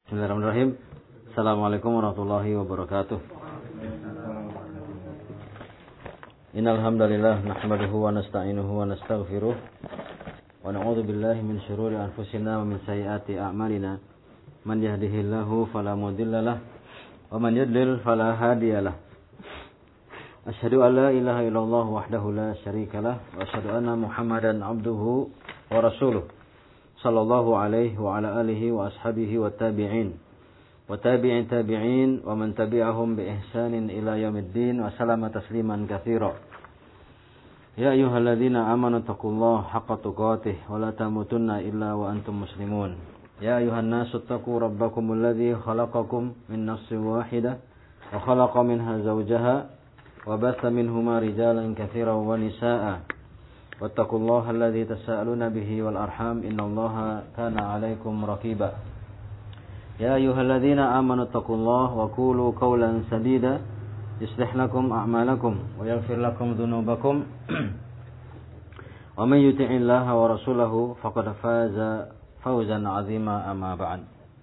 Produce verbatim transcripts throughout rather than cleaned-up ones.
Bismillahirrahmanirrahim. Assalamualaikum warahmatullahi wabarakatuh. Innal hamdalillah nahmaduhu wa nasta'inuhu wa nastaghfiruh wa na'udzu billahi min shururi anfusina wa min sayyiati a'malina. Man yahdihillahu fala mudhillalah wa man yudlil fala hadiyalah. Asyhadu an la ilaha illallah wahdahu la syarikalah wa asyhadu anna Muhammadan abduhu wa rasuluh. Sallallahu alaihi wa ala alihi wa ashabihi wa tabi'in wa tabi'in tabi'in wa man tabi'ahum bi ihsanin ila yaumiddin wa salama tasliman katsira. Ya ayyuhalladzina amanu taqullaha haqqa tuqatih wa la tamutunna illa wa antum muslimun. Ya ayyuhan nasu taqu rabbakumul ladzi khalaqakum min nafsin wahidah wa khalaqa minha zawjaha wa batha minhuma rijalan katsiran wa nisaa'a. واتقوا الله الذي تساءلون به والأرحام إن الله كان عليكم رقيبا يا أيها الذين آمنوا اتقوا الله وقولوا قولا سديدا يصلح لكم أعمالكم ويغفر لكم ذنوبكم ومن يطع الله ورسوله فقد فاز فوزا عظيما أما بعد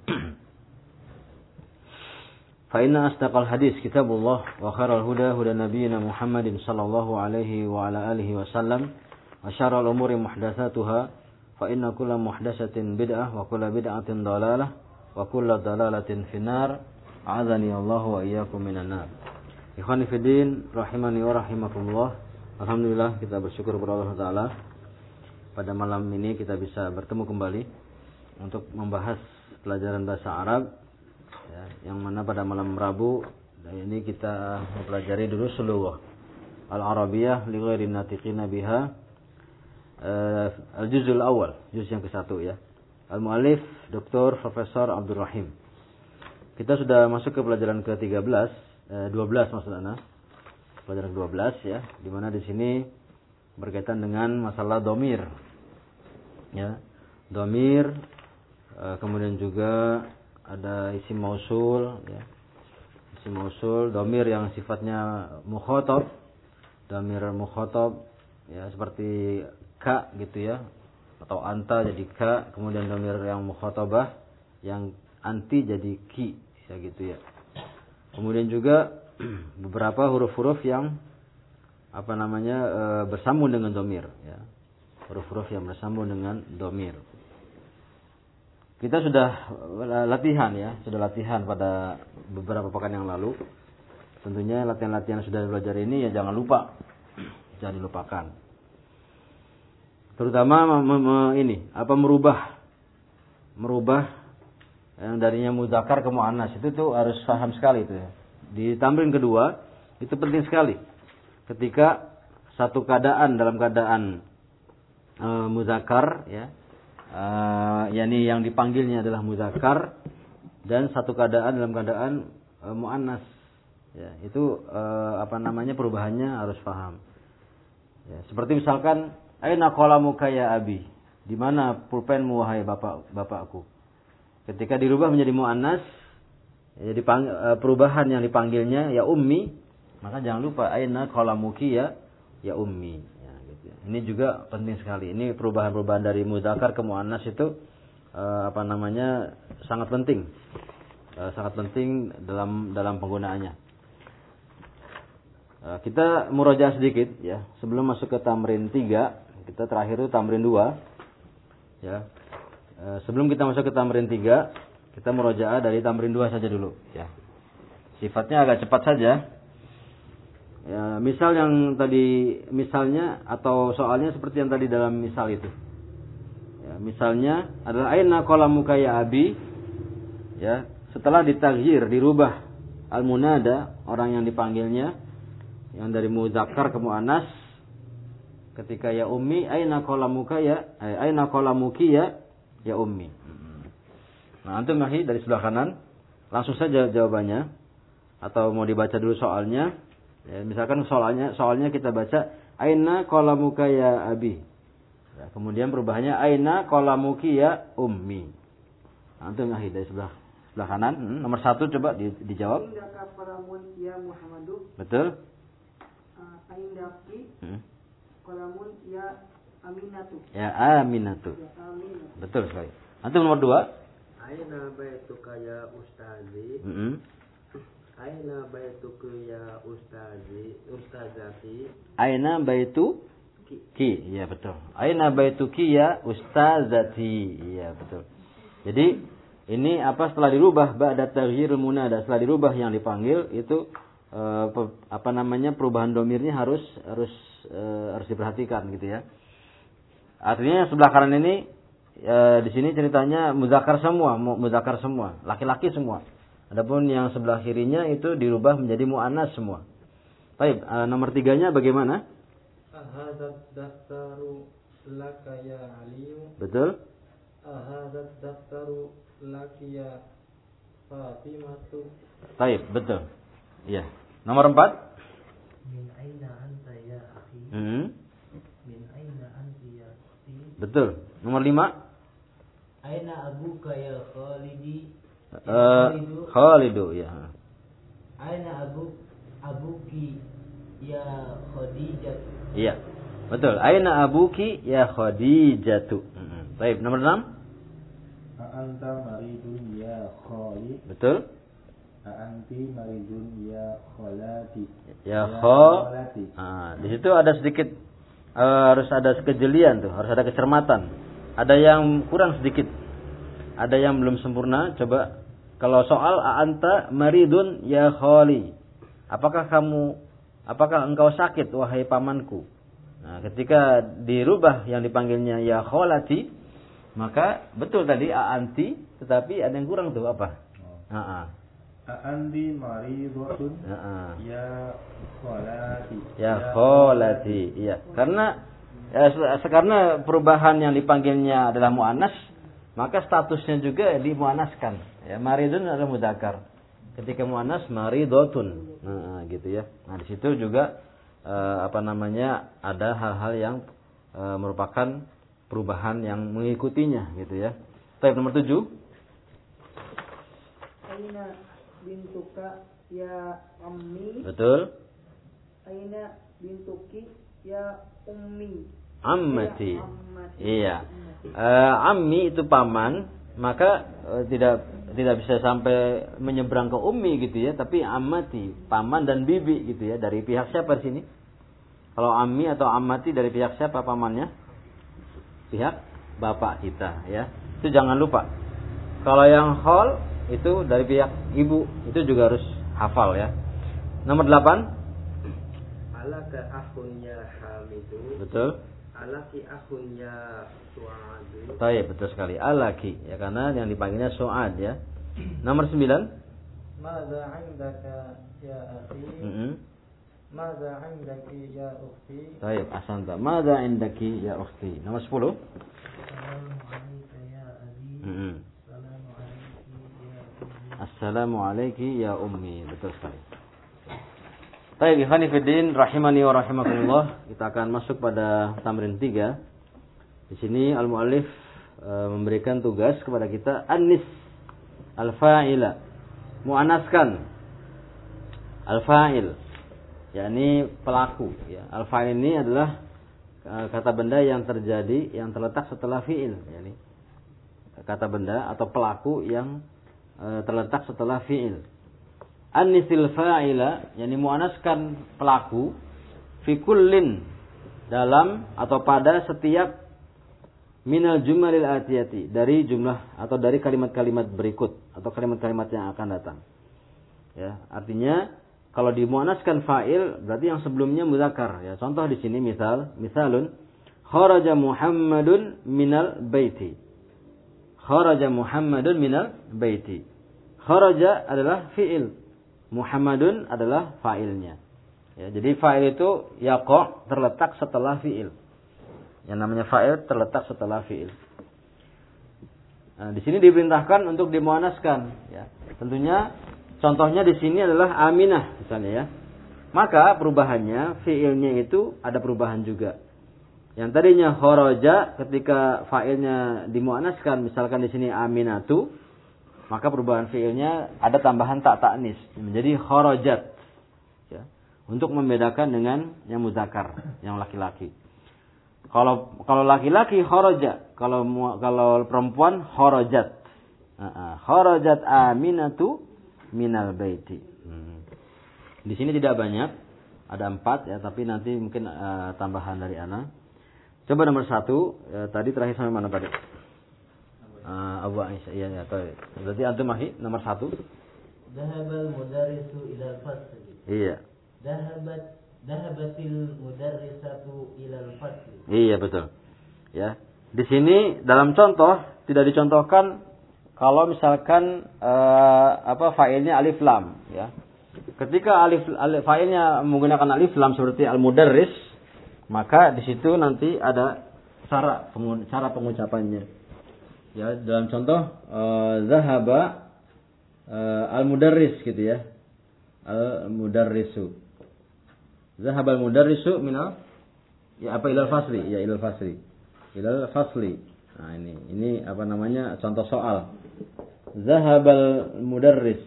فإن أصدق الحديث كتاب الله وخير الهدى هدى نبينا محمد صلى الله عليه وعلى آله وسلم وشر الأمور محدثاتها فإن كل محدثة بدعة وكل بدعة ضلالة وكل ضلالة في النار أعاذني الله وإياكم من النار. Ikhwani fi din rahimani wa rahimakumullah. Alhamdulillah kita bersyukur kepada Allah Taala pada malam ini kita bisa bertemu kembali untuk membahas pelajaran bahasa Arab ya, yang mana pada malam Rabu dan ini kita mempelajari dulu seluruh Al-Arabiyah li ghairi natiqina biha. Uh, Al-Juzul Awal, juz yang ke satu ya. Al-Mu'allif Doktor Profesor Abdul Rahim. Kita sudah masuk ke pelajaran ke tiga belas, eh, dua belas maksudnya. Pelajaran ke dua belas ya, di mana di sini berkaitan dengan masalah domir. Ya. Domir uh, kemudian juga ada isim mausul ya. Isim mausul, domir yang sifatnya mukhatab, domir mukhatab ya seperti ka gitu ya, atau anta jadi ka, kemudian domir yang mukhatabah yang anti jadi ki ya gitu ya. Kemudian juga beberapa huruf-huruf yang apa namanya e, bersambung dengan domir ya, huruf-huruf yang bersambung dengan domir. Kita sudah latihan ya, sudah latihan pada beberapa pekan yang lalu. Tentunya latihan-latihan yang sudah belajar ini ya jangan lupa, jangan dilupakan. Terutama me, me, ini apa merubah merubah yang darinya muzakkar ke muannas itu tuh harus paham sekali itu ya. Di tamrin kedua itu penting sekali. Ketika satu keadaan dalam keadaan e, muzakkar ya, e, yakni yang dipanggilnya adalah muzakkar dan satu keadaan dalam keadaan e, muannas ya, itu e, apa namanya perubahannya harus paham. Ya, seperti misalkan aina qalamuka ya abi? Di mana pulpenmu wahai bapak bapakku? Ketika dirubah menjadi muannas, jadi perubahan yang dipanggilnya ya ummi, maka jangan lupa aina qalamuki ya ya ummi. Ya, gitu. Ini juga penting sekali. Ini perubahan-perubahan dari muzakkar ke muannas itu eh, apa namanya sangat penting, eh, sangat penting dalam dalam penggunaannya. Eh, kita murojaah sedikit ya sebelum masuk ke tamrin tiga. Kita terakhir itu tamrin dua. Ya. E, sebelum kita masuk ke tamrin tiga, kita murojaah dari tamrin dua saja dulu, ya. Sifatnya agak cepat saja. Ya, misal yang tadi misalnya atau soalnya seperti yang tadi dalam misal itu. Ya, misalnya adalah aina qalamuka ya abi? Ya, setelah ditaghyir, dirubah al-munada, orang yang dipanggilnya yang dari muzakkar ke muannas. Ketika ya ummi aina qalamuka ya aina qalamuki ya ya ummi. Nah, antum mahi dari sebelah kanan langsung saja jawabannya atau mau dibaca dulu soalnya. Ya, misalkan soalnya soalnya kita baca aina qalamuka ya abi. Ya, kemudian perubahannya aina qalamuki ya ummi. Nah, antum mahi dari sebelah sebelah kanan. Hmm, nomor satu coba di, dijawab. Indaka qalamun ya Muhammadu. Betul? Uh, Indaki. Hmm. Qalamun ya Aminatu. Ya Aminatu. Ya Aminatu. Betul sekali. Antum nomor dua. Aina baituka ya ustazi. Mm-hmm. Aina baituka ya ustazi, ustazati. Aina baitu ki. ki. Iya betul. Aina baituki ya ustazati. Iya betul. Jadi ini apa setelah dirubah ba'da taghyirul munada, setelah dirubah yang dipanggil itu eh, apa namanya perubahan domirnya harus harus eh, harus diperhatikan gitu ya. Artinya sebelah kanan ini eh, di sini ceritanya muzakkar semua, muzakkar semua, laki-laki semua. Adapun yang sebelah kirinya itu dirubah menjadi muannas semua. Baik, uh, nomor tiganya bagaimana? Ahadzat daftaru laka ya Aliyu. Betul. Ahadzat daftaru laki ya Fatimatu. Baik, betul. Iya. Nomor empat. Min aina anta ya akhi. Hmm. Min aina anti ya akhi. Betul. Nomor lima. Aina abuka ya Khalidi. Uh, Khalidu ya. Aina abu abuki ya Khadijah. Iya. Betul. Aina abuki ya Khadijatu. Hmm. Baik, nomor enam. A'anta maridun ya Khalid. Betul. A'anti maridun ya Khalati. Ya Khalati. Ah, di situ ada sedikit uh, harus ada kejelian tuh, harus ada kecermatan. Ada yang kurang sedikit. Ada yang belum sempurna. Coba kalau soal a'anta maridun ya khali. Apakah kamu apakah engkau sakit wahai pamanku? Nah, ketika dirubah yang dipanggilnya ya khalati, maka betul tadi a'anti, tetapi ada yang kurang tuh apa? Heeh. A'anti maridun Heeh. ya khalati. Ya khalati. Iya. Karena ya, karena perubahan yang dipanggilnya adalah muannas, maka statusnya juga dimuannaskan. Ya, maridun adalah mudzakkar. Ketika muannas maridotun. Nah, gitu ya. Nah, di situ juga eh, apa namanya? Ada hal-hal yang eh, merupakan perubahan yang mengikutinya gitu ya. Baik, nomor tujuh. Aina bintuka ya ammi. Betul. Aina bintuki ya ummi. Ammati. Ya, ammati. Iya. Uh, ammi itu paman, maka uh, tidak tidak bisa sampai menyeberang ke ummi gitu ya, tapi ammati, paman dan bibi gitu ya. Dari pihak siapa di sini? Kalau ammi atau ammati dari pihak siapa pamannya? Pihak bapak kita ya. Itu jangan lupa. Kalau yang khol itu dari pihak ibu, itu juga harus hafal ya. Nomor delapan. Alaka akhun ya Hamidu. Betul. Alaki akhun ya Su'adu. Baik, betul sekali. Alaki ya, karena yang dipanggilnya Su'ad ya. Nomor sembilan. Madza 'indaka ya akhi? Mm-hmm. Madza 'indaki ya ukhti? Baik, ahsanta. Madza 'indaki ya ukhti? Nomor sepuluh. Assalamu alayka ya abi. Mm-hmm. Assalamu alayki ya ummi. Assalamu alayki ya ummi. Betul sekali. Baik, ikhwani fiddin rahimani wa rahimakumullah. Kita akan masuk pada tamrin tiga. Di sini al-muallif e, memberikan tugas kepada kita anis al-fa'ila. Muannaskan al-fa'il, yakni pelaku ya. Al-fa'il ini adalah e, kata benda yang terjadi yang terletak setelah fi'il, yakni kata benda atau pelaku yang e, terletak setelah fi'il. Anisil fa'ila, yakni muannaskan pelaku fi kullin, dalam atau pada setiap minal jumalil atiyati, dari jumlah atau dari kalimat-kalimat berikut atau kalimat-kalimat yang akan datang. Ya, artinya kalau dimuannaskan fa'il berarti yang sebelumnya mudzakkar ya. Contoh di sini misal, misalun kharaja Muhammadun minal baiti. Kharaja Muhammadun minal baiti. Kharaja adalah fi'il. Muhammadun adalah fa'ilnya. Ya, jadi fa'il itu yaqa' terletak setelah fi'il. Yang namanya fa'il terletak setelah fi'il. Nah, di sini diperintahkan untuk dimuannaskan. Ya. Tentunya contohnya di sini adalah Aminah misalnya ya. Maka perubahannya fi'ilnya itu ada perubahan juga. Yang tadinya kharaja ketika fa'ilnya dimuannaskan, misalkan di sini Aminatu, maka perubahan fiilnya ada tambahan tak ta'nis menjadi kharajat ya, untuk membedakan dengan yang muzakkar, yang laki-laki. Kalau kalau laki-laki kharaja, kalau kalau perempuan kharajat Uh, kharajat Aminatu minal baiti. Hmm. Di sini tidak banyak, ada empat ya, tapi nanti mungkin uh, tambahan dari ana. Coba nomor satu, uh, tadi terakhir sampai mana tadi? Uh, Abu Aisyah, iya ya. Berarti antum mahi nomor satu. Dhahabal mudarrisu ilal fasli. Iya. Dhahabat dhahabatil mudarrisatu ilal fasli. Iya betul. Ya. Di sini dalam contoh tidak dicontohkan kalau misalkan uh, apa fa'ilnya alif lam ya. Ketika alif, alif fa'ilnya menggunakan alif lam seperti al-mudarris, maka di situ nanti ada cara cara pengucapannya. Ya, dalam contoh uh, zahaba uh, al-mudarris gitu ya. Al-mudarrisu. Zahaba al-mudarrisu minal ya apa ilal fasli? Ya ilal fasli. Ilal fasli. Nah, ini ini apa namanya? Contoh soal. Zahabal mudarris.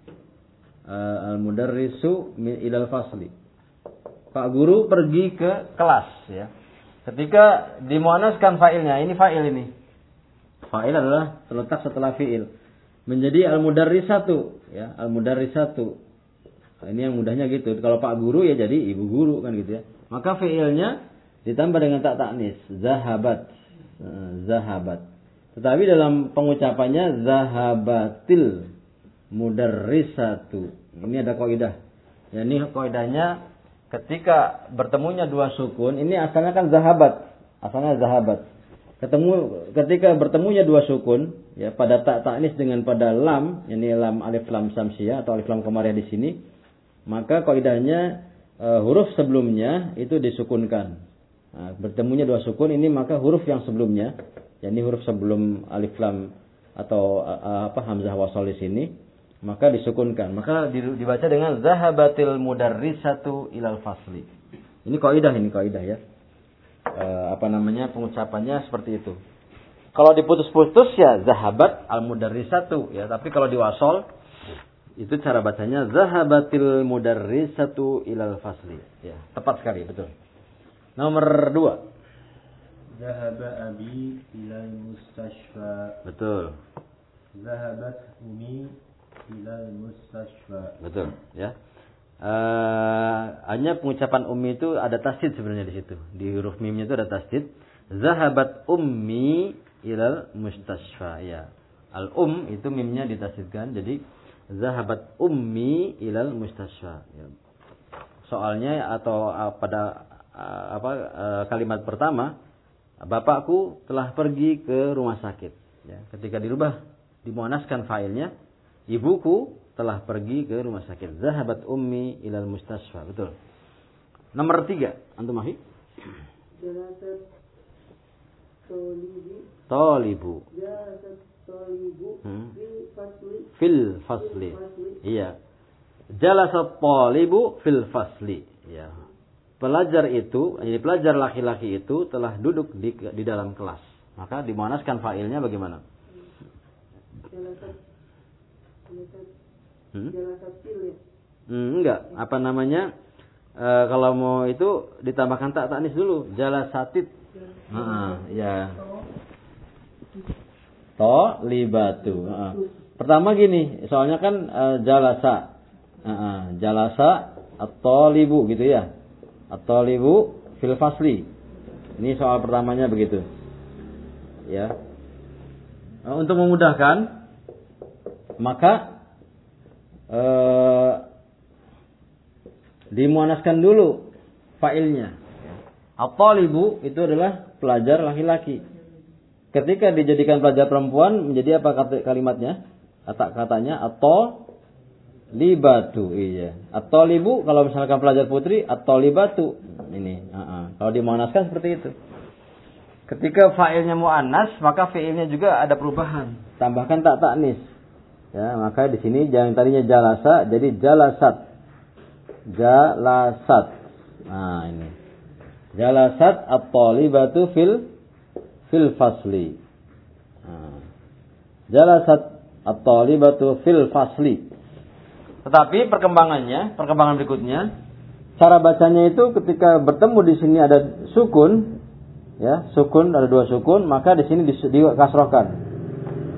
Uh, al-mudarrisu ilal fasli. Pak guru pergi ke kelas ya. Ketika dimuannaskan fa'ilnya, ini fa'il ini. Fa'il adalah terletak setelah fi'il. Menjadi al-mudarrisatu ya, al-mudarrisatu. Nah, ini yang mudahnya gitu. Kalau Pak guru ya jadi ibu guru kan gitu ya. Maka fi'ilnya ditambah dengan tak taknis, zahabat. Uh, zahabat. Tetapi dalam pengucapannya zahabatil mudarrisatu. Ini ada kaidah. Ya, ini kaidahnya ketika bertemunya dua sukun, ini asalnya kan zahabat. Asalnya zahabat. Ketemu ketika bertemunya dua sukun, ya pada tak taknis dengan pada lam, ini lam alif lam samsiyah atau alif lam qamariyah di sini, maka kaidahnya e, huruf sebelumnya itu disukunkan. Nah, bertemunya dua sukun ini maka huruf yang sebelumnya, yakni huruf sebelum alif lam atau a, apa hamzah wasal di sini, maka disukunkan. Maka dibaca dengan zahabatil mudarrisatu ilal fasli. Ini kaidah ini kaidah ya. E, apa namanya pengucapannya seperti itu. Kalau diputus-putus ya zahabat al mudarrisatu ya, tapi kalau diwasal itu cara bacanya zahabatil mudarrisatu ilal fasli. Ya, tepat sekali betul. Nomor dua. Zahaba abi ilal mustashfa. Betul. Zahabat umi ilal mustashfa. Betul ya. Uh, hanya pengucapan ummi itu ada tasdid sebenarnya di situ. Di huruf mimnya itu ada tasdid. Zahabat ummi ilal mustashfa ya. Al um itu mimnya ditasdidkan jadi zahabat ummi ilal mustashfa ya. Soalnya atau uh, pada uh, apa uh, kalimat pertama bapakku telah pergi ke rumah sakit ya. Ketika dirubah dimuannaskan fa'ilnya ibuku telah pergi ke rumah sakit. Zahabat ummi ilal mustashfa. Betul. Nomor tiga. Antum mahi? Jalasat tolibu. Tolibu. Jalasat tolibu. Hmm. Fil fasli. Fil fasli. Iya. Jalasat tolibu fil fasli. Ya. Pelajar itu, jadi pelajar laki-laki itu telah duduk di, di dalam kelas. Maka dimuannaskan fa'ilnya bagaimana? Jalasat. Jalasat. Hmm? Jalasat fil. Hmm, enggak. Apa namanya? E, kalau mau itu ditambahkan tak taknis dulu. Jalasatit. Heeh, ya. To libatu. Heeh. Pertama gini, soalnya kan e, jalasa. Heeh, jalasa at-talibu gitu ya. At-talibu fil fasli. Ini soal pertamanya begitu. Ya. E, untuk memudahkan maka Uh, dimuannaskan dulu fa'ilnya. At-talibu itu adalah pelajar laki-laki. Ketika dijadikan pelajar perempuan menjadi apa kata kalimatnya? Kata katanya at-talibatu. Iya. At-talibu kalau misalkan pelajar putri at-talibatu. Ini, uh-uh. Kalau dimuannaskan seperti itu. Ketika fa'ilnya muannas, maka fi'ilnya juga ada perubahan. Tambahkan tak taknis. Ya, maka di sini yang tadinya jalasa jadi jalasat. Jalasat. Nah, ini. Jalasat at-talibatu fil fil fasli. Nah. Jalasat at-talibatu fil fasli. Tetapi perkembangannya, perkembangan berikutnya, cara bacanya itu ketika bertemu di sini ada sukun, ya, sukun ada dua sukun, maka di sini dikasrohkan.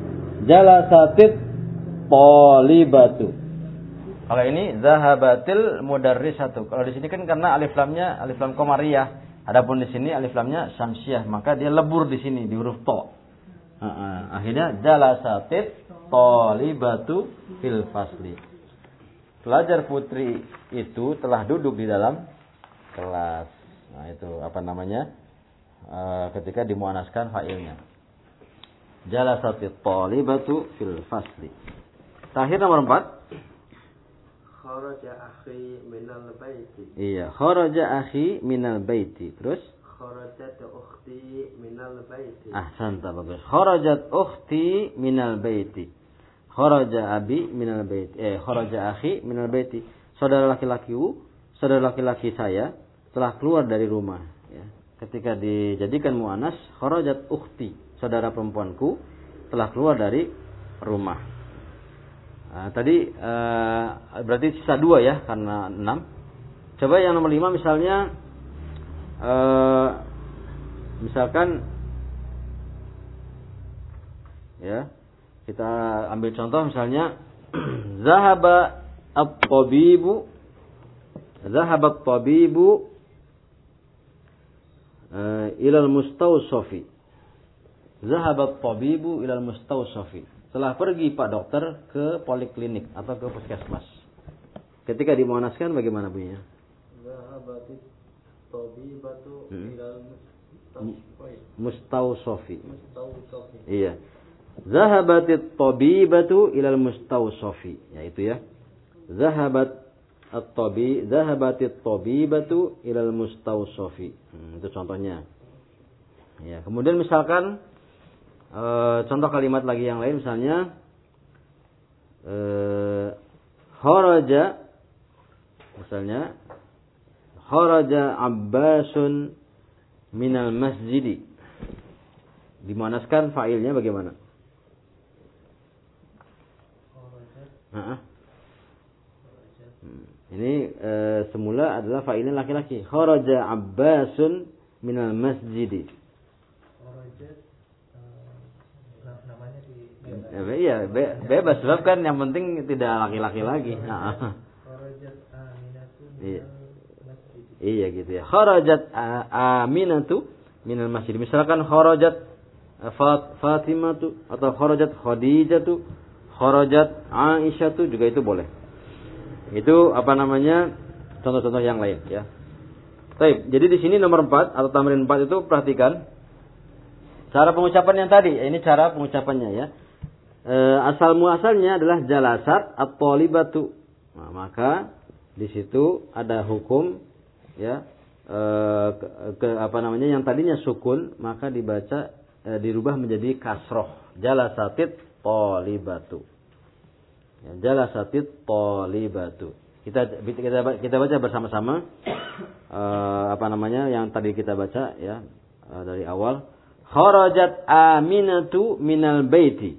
jalasatit talibatu. Kalau ini zahabatil mudarrisatu. Kalau di sini kan karena alif lamnya alif lam qamariyah. Adapun di sini alif lamnya syamsiyah, maka dia lebur di sini di huruf ta. Uh-uh. Akhirnya jalasatit talibatu fil fasli. Pelajar putri itu telah duduk di dalam kelas. Nah, itu apa namanya? Uh, ketika dimuannaskan fa'ilnya. Jalasatit talibatu fil fasli. Terakhir nomor empat. Kharaja akhi minal baiti. Iya, kharaja akhi minal baiti. Terus? Kharajat ukhti minal baiti. Ahsanta, bagus. Kharajat ukhti minal baiti. Kharaja abi minal baiti. Eh, kharaja akhi minal baiti. Saudara laki-lakiku, saudara laki-laki saya telah keluar dari rumah. Ya. Ketika dijadikan muannas, kharajat ukhti, saudara perempuanku telah keluar dari rumah. Nah, tadi uh, berarti sisa dua ya karena enam. Coba yang nomor lima misalnya, uh, misalkan, ya kita ambil contoh misalnya, zahaba at-tabibu, zahaba at-tabibu uh, ilal mustawsafi, zahaba at-tabibu ilal mustawsafi. Setelah pergi Pak Dokter ke poliklinik atau ke puskesmas. Ketika dimuannaskan bagaimana bunyinya? Zahabatit tabibatu ilal mustawsafi. Mustawsafi. Iya. Zahabatit tabibatu ilal mustawsafi. Ya itu ya. Zahabat at-tabi, zahabatit tabibatu ilal mustawsafi. Hmm, itu contohnya. Ya, kemudian misalkan E, contoh kalimat lagi yang lain misalnya e, kharaja, misalnya kharaja Abbasun minal masjidi. Dimanaskan fa'ilnya bagaimana? Nah, ini e, semula adalah fa'ilnya laki-laki. Kharaja Abbasun minal masjidi. Ya, iya, be, bebas sebab kan yang penting tidak laki-laki lagi. Nah. Iya. Iya gitu ya. Kharajat Aminatu minal masjid. Misalkan kharajat Fatimatu atau kharajat Khadijatu, kharajat Aisyatu juga itu boleh. Itu apa namanya? Contoh-contoh yang lain ya. Baik, jadi di sini nomor empat atau tamrin empat itu perhatikan cara pengucapan yang tadi. Ini cara pengucapannya ya. E, asal muasalnya adalah jalasat at-talibatu. Nah, maka di situ ada hukum ya e, ke, ke apa namanya yang tadinya sukun maka dibaca e, dirubah menjadi kasroh. Jalasatit talibatu. Ya, jalasatit talibatu. Kita kita kita baca bersama-sama e, apa namanya yang tadi kita baca ya e, dari awal. Kharajat Aminatu minal baiti.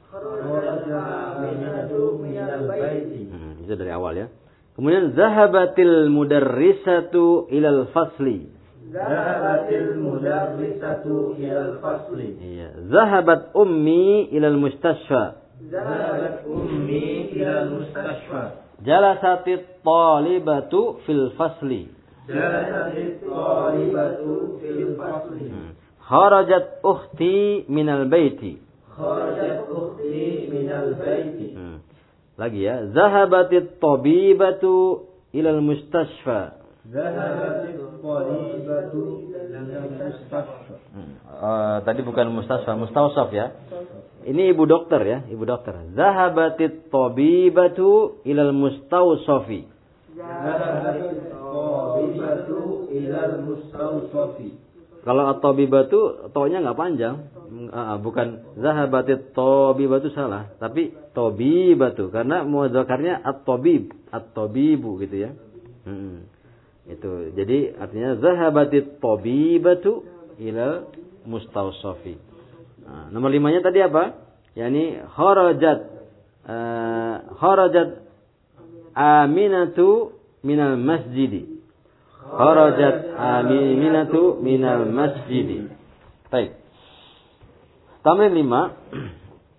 Hmm, itu dari awal ya. Kemudian zahabatil mudarrisatu ilal fasli. Zahabatil mudarrisatu ilal fasli. Iya. Zahabat ummi ilal mustasfa. Zahabat ummi ilal mustasfa. Jalasatit talibatu fil fasli. Jalasatit talibatu fil fasli. Hmm. Kharajat ukhti minal baiti. Kharajat ukhti minal baiti. Hmm. Lagi ya. Zahabatit tabibatu ilal mustasfa. Zahabatit tabibatu ilal mustasfa. Hmm. Uh, tadi bukan mustasfa, mustawsaf ya. Ini ibu dokter ya, ibu dokter. Zahabatit tabibatu ilal mustawsafi. Zahabatit tabibatu ilal mustawsafi. Kalau at-tabibatu to-nya enggak panjang. Uh, bukan zahabatit tabibatu salah, tapi tabibatu karena mudzakarnya at-tabib, at-tabibu gitu ya. Hmm. Itu. Jadi artinya zahabatit tabibatu ilal mustawsafi. Nah, nomor limanya tadi apa? Yani kharajat uh, kharajat Aminatu minal masjidi. Kharajat Aminatu minal masjidi. Baik. Tamrin lima.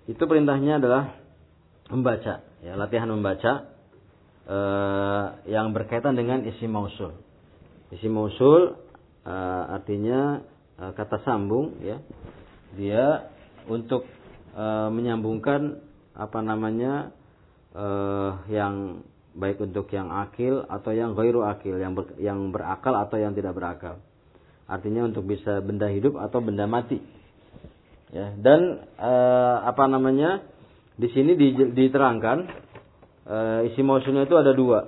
itu perintahnya adalah membaca, ya, latihan membaca eh, yang berkaitan dengan isim mausul. Isim mausul eh, artinya eh, kata sambung, ya. Dia untuk eh, menyambungkan apa namanya eh, yang baik untuk yang akil atau yang ghairu akil, yang ber, yang berakal atau yang tidak berakal. Artinya untuk bisa benda hidup atau benda mati. Ya, dan eh, apa namanya? Di sini diterangkan eh, isim mausulnya itu ada dua.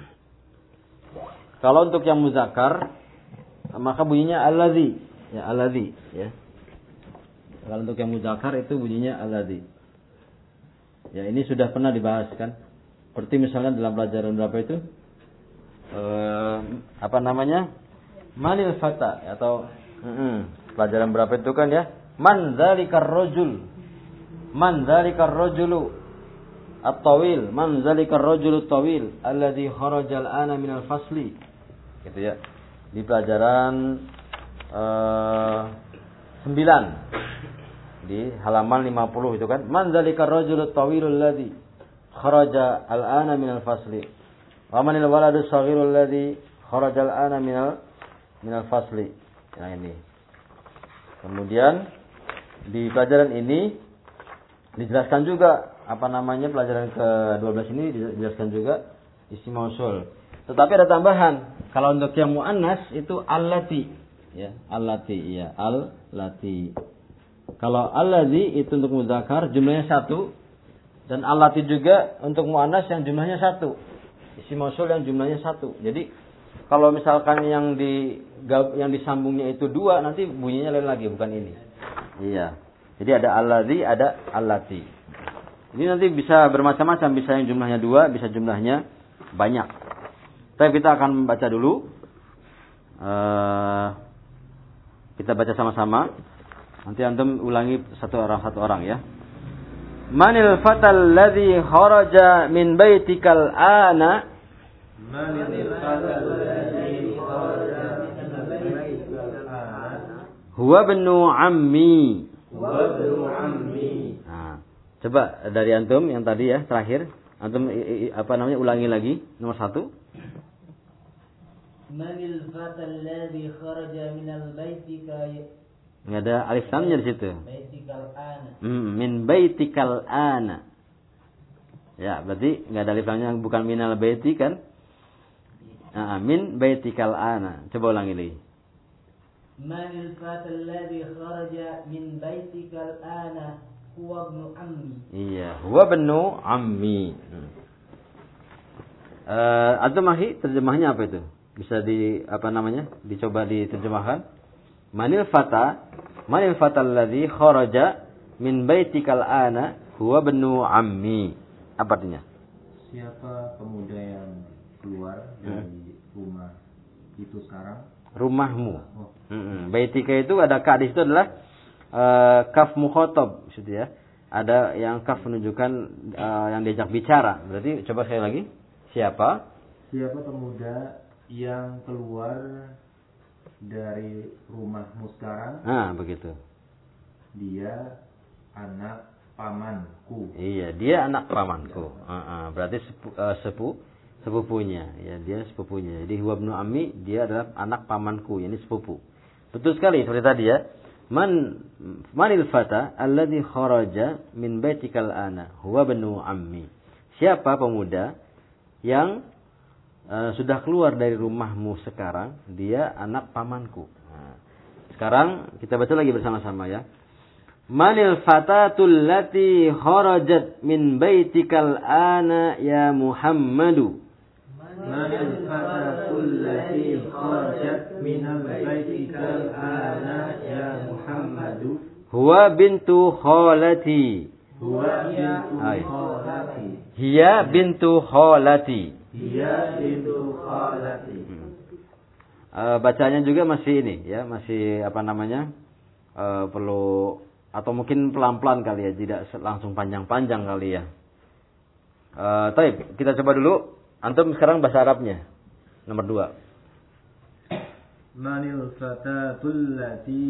Kalau untuk yang muzakkar maka bunyinya alladzi, ya alladzi, ya. Kalau untuk yang muzakkar itu bunyinya alladzi. Ya, ini sudah pernah dibahas kan? Seperti misalnya dalam pelajaran berapa itu? Eh, apa namanya? Manil fata, atau uh, pelajaran berapa itu kan ya? Man dzalikar rajul. Man dzalikar rajulu at-tawil, man dzalikar rajulu at-tawil alladhi kharaja al-ana min al-fasli. Gitu ya. Di pelajaran uh, sembilan di halaman lima puluh itu kan, man dzalikar rajulu at-tawil alladhi kharaja al-ana min al-fasli. Wa man al-waladu as-saghiru alladhi kharaja al-ana min al min al-fasli. Nah ini. Kemudian di pelajaran ini dijelaskan juga apa namanya, pelajaran ke dua belas ini dijelaskan juga isim mausul. Tetapi ada tambahan. Kalau untuk yang muannas itu allati, ya, allati, ya, allati. Kalau alladzi itu untuk muzakkar jumlahnya satu, dan allati juga untuk muannas yang jumlahnya satu. Isim mausul yang jumlahnya satu. Jadi kalau misalkan yang di yang disambungnya itu dua, nanti bunyinya lain lagi, bukan ini. Iya. Jadi ada alladzi, ada allati. Ini nanti bisa bermacam-macam, bisa yang jumlahnya dua, bisa jumlahnya banyak. Tapi kita akan membaca dulu. Uh, kita baca sama-sama. Nanti antum ulangi satu orang satu orang ya. Manil fatal ladzi kharaja min baitikal ana. Manil fatal ladzi kharaja min baitikal ana. Huwa ibnu ammi. Nah, coba dari antum yang tadi ya, terakhir antum i, i, apa namanya, ulangi lagi nomor satu. Manil fatal ladzi kharaja minal baitika. Enggak ada alif lamnya di situ. Baitikal ana. Hmm, min baitikal ana. Ya, berarti enggak ada alif lamnya, bukan minal baiti kan? Nah, min baitikal ana. Coba ulangi lagi. Manil fatal ladzi kharaja min baitikal ana huwa ibnu ammi. Iya, huwa ibnu ammi. Hmm. Uh, atau masih terjemahnya apa itu? Bisa di apa namanya? Dicoba diterjemahkan. Manil fata, manil fatal ladzi kharaja min baitikal ana huwa ibnu ammi. Apa artinya? Siapa pemuda yang keluar dari hmm. rumah itu sekarang? Rumahmu. Oh. Hmm. Baitika itu ada ka di situ adalah uh, kaf mukhatab, gitu ya. Ada yang kaf menunjukkan uh, yang diajak bicara. Berarti coba sekali lagi. Siapa? Siapa pemuda yang keluar dari rumahmu sekarang? Ah, begitu. Dia anak pamanku. Iya, dia anak pamanku. Uh, uh, berarti sepu, uh, sepu sepupunya, ya, dia sepupunya. Jadi huwa ibnu ammi, dia adalah anak pamanku, ini sepupu. Betul sekali seperti tadi ya. Man manil fata alladzi kharaja min baitikal ana huwa ibnu ammi. Siapa pemuda yang uh, sudah keluar dari rumahmu sekarang, dia anak pamanku. Nah, sekarang kita baca lagi bersama-sama ya. Manil fatatul lati kharajat min baitikal ana ya Muhammadu. Manil fatatul lati kharajat min baitikal ana ya Muhammadu. Huwa bintu khalati. Huwa bintu khalati. Hiya bintu khalati. Hiya bintu khalati. Hmm. Uh, bacanya juga masih ini ya, masih apa namanya? Uh, perlu atau mungkin pelan-pelan kali ya, tidak langsung panjang-panjang kali ya. Uh, Taib, kita coba dulu. Antum sekarang bahasa Arabnya. Nomor dua. Manil fatatul lati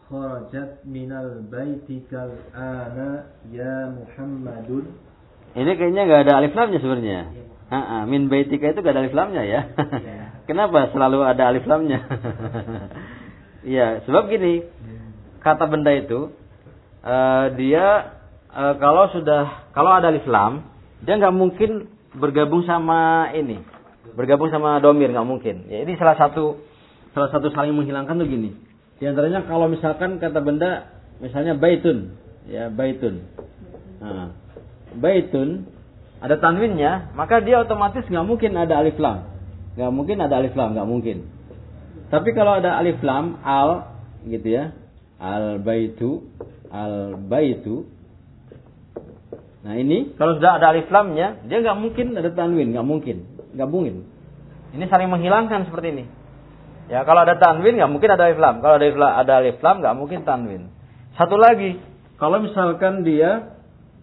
kharajat minal baitikal ana ya Muhammadun. Ini kayaknya nggak ada alif lamnya sebenarnya. Ah, min baitika itu nggak ada alif lamnya ya. Kenapa selalu ada alif lamnya? Iya, sebab gini, kata benda itu uh, dia uh, kalau sudah kalau ada alif lam, dia nggak mungkin bergabung sama ini, bergabung sama domir, nggak mungkin. Ya, ini salah satu salah satu saling menghilangkan tuh gini. Di antaranya kalau misalkan kata benda, misalnya baitun, ya baitun, nah, baitun ada tanwinnya, maka dia otomatis nggak mungkin ada alif lam, nggak mungkin ada alif lam, nggak mungkin. Tapi kalau ada alif lam, al, gitu ya, al baitu, al baitu. Nah ini kalau sudah ada alif lamnya, dia nggak mungkin ada tanwin, nggak mungkin, nggak mungkin. Ini saling menghilangkan seperti ini. Ya kalau ada tanwin nggak mungkin ada alif lam. Kalau ada alif lam, ada alif lam nggak mungkin tanwin. Satu lagi, kalau misalkan dia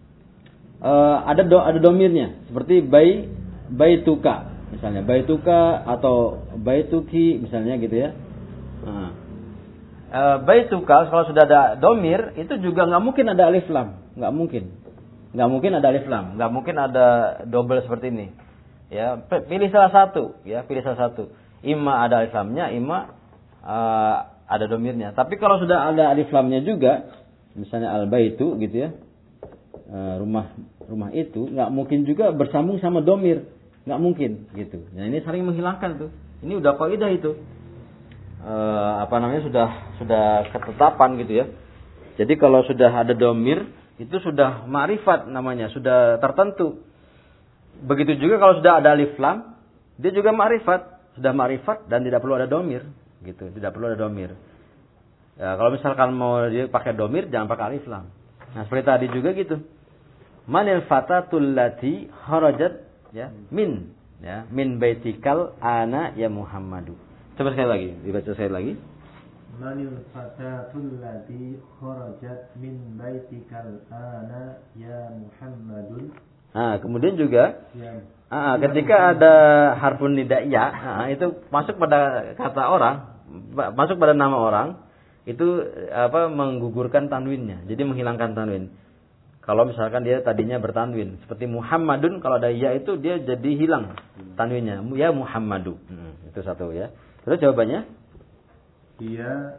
uh, ada do, ada domirnya, seperti bai baituka misalnya, baituka atau baituki misalnya gitu ya. Nah, uh, baituka kalau sudah ada domir itu juga nggak mungkin ada alif lam, nggak mungkin, nggak mungkin ada alif lam, nggak mungkin ada double seperti ini. Ya pilih salah satu, ya pilih salah satu. Ima ada alif lamnya, ima uh, ada domirnya. Tapi kalau sudah ada alif lamnya juga, misalnya al baitu gitu ya, uh, rumah rumah itu nggak mungkin juga bersambung sama domir, nggak mungkin gitu. Nah ini saling menghilangkan tuh. Ini udah kaidah itu. Uh, apa namanya sudah sudah ketetapan gitu ya. Jadi kalau sudah ada domir itu sudah ma'rifat namanya, sudah tertentu. Begitu juga kalau sudah ada alif lam, dia juga ma'rifat. Sudah ma'rifat dan tidak perlu ada domir gitu, tidak perlu ada domir. Ya, kalau misalkan mau dia pakai domir jangan pakai alif lam. Nah, seperti tadi juga gitu. Manil fatatul lati kharajat ya min ya min baitikal ana ya Muhammadu. Coba sekali lagi, dibaca sekali lagi. Manil fatatul lati kharajat min baitikal ana ya Muhammadun. Nah, kemudian juga ya. Ah, ketika ada harfun nidaiyah, ah, itu masuk pada kata orang, masuk pada nama orang, itu apa menggugurkan tanwinnya, jadi menghilangkan tanwin. Kalau misalkan dia tadinya bertanwin, seperti Muhammadun, kalau ada ya itu dia jadi hilang tanwinnya, ya Muhammadu. Hmm, itu satu ya. Terus jawabannya? Dia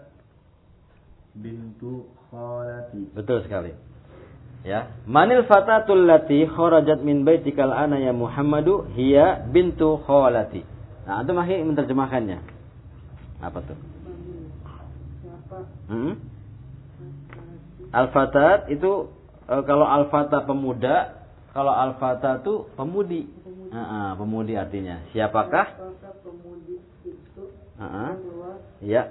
bintu khalati. Betul sekali. Ya, manil fatatul lati kharajat min baitikal ana ya Muhammadu hiya bintu khalati. Nah, antum masih menerjemahkannya. Apa tuh? Hmm? Al-fatat itu e, kalau al-fata pemuda, kalau al-fata itu pemudi. Heeh, pemudi artinya. Siapakah? Pemudi itu Heeh. keluar Ya.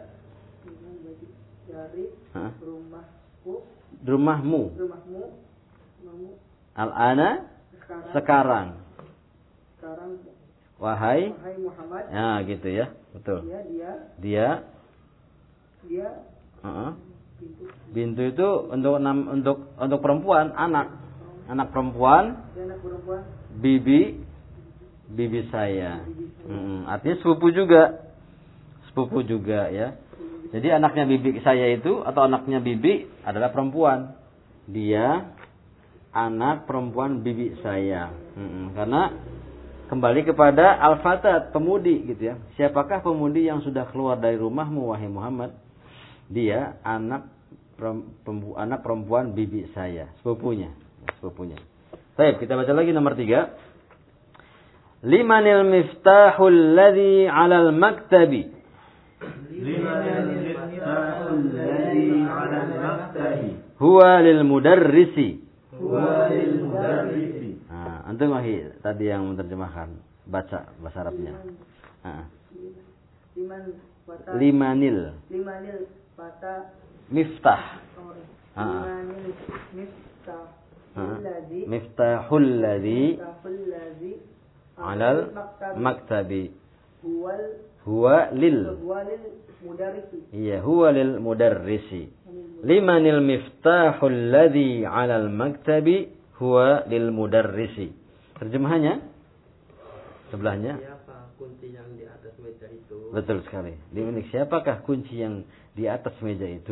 dari Heeh. rumahku, Rumahmu. rumahmu, rumahmu Al-ana sekarang, sekarang. sekarang Wahai. wahai Muhammad. Ya, gitu ya. Betul. Dia dia Dia dia Heeh. pintu Bintu itu untuk untuk untuk perempuan, anak. Anak perempuan, dia anak perempuan bibi bibi saya. Hmm, artinya sepupu juga. Sepupu juga ya. Jadi anaknya bibi saya itu atau anaknya bibi adalah perempuan. Dia anak perempuan bibi saya. Hmm, karena kembali kepada al-fatat, pemudi gitu ya. Siapakah pemudi yang sudah keluar dari rumahmu wahai Muhammad? Dia anak perempuan, anak perempuan bibi saya, sepupunya, sepupunya. Baik, kita baca lagi nomor tiga. Limanil miftahul ladzi 'alal maktabi. Limanil miftahul ladzi 'alal maktabi. Huwa lil mudarrisi. Huwa lil mudarrisi. Nah, antum wahi tadi yang menerjemahkan, baca bahasa Arabnya. Nah. liman fata Limanil limanil fata miftah. Ah. limanil miftah Ah. alladzi Miftahul ladzi miftahul ladzi 'alal maktabi. huwal Huwa lil huwalil mudarrisi. Iya, huwa lil mudarrisi. Limanil miftahul ladzi 'alal maktabi huwa lil mudarrisi. Terjemahannya sebelahnya. Siapa kunci yang di atas meja itu? Betul sekali. Dimiliki siapakah kunci yang di atas meja itu?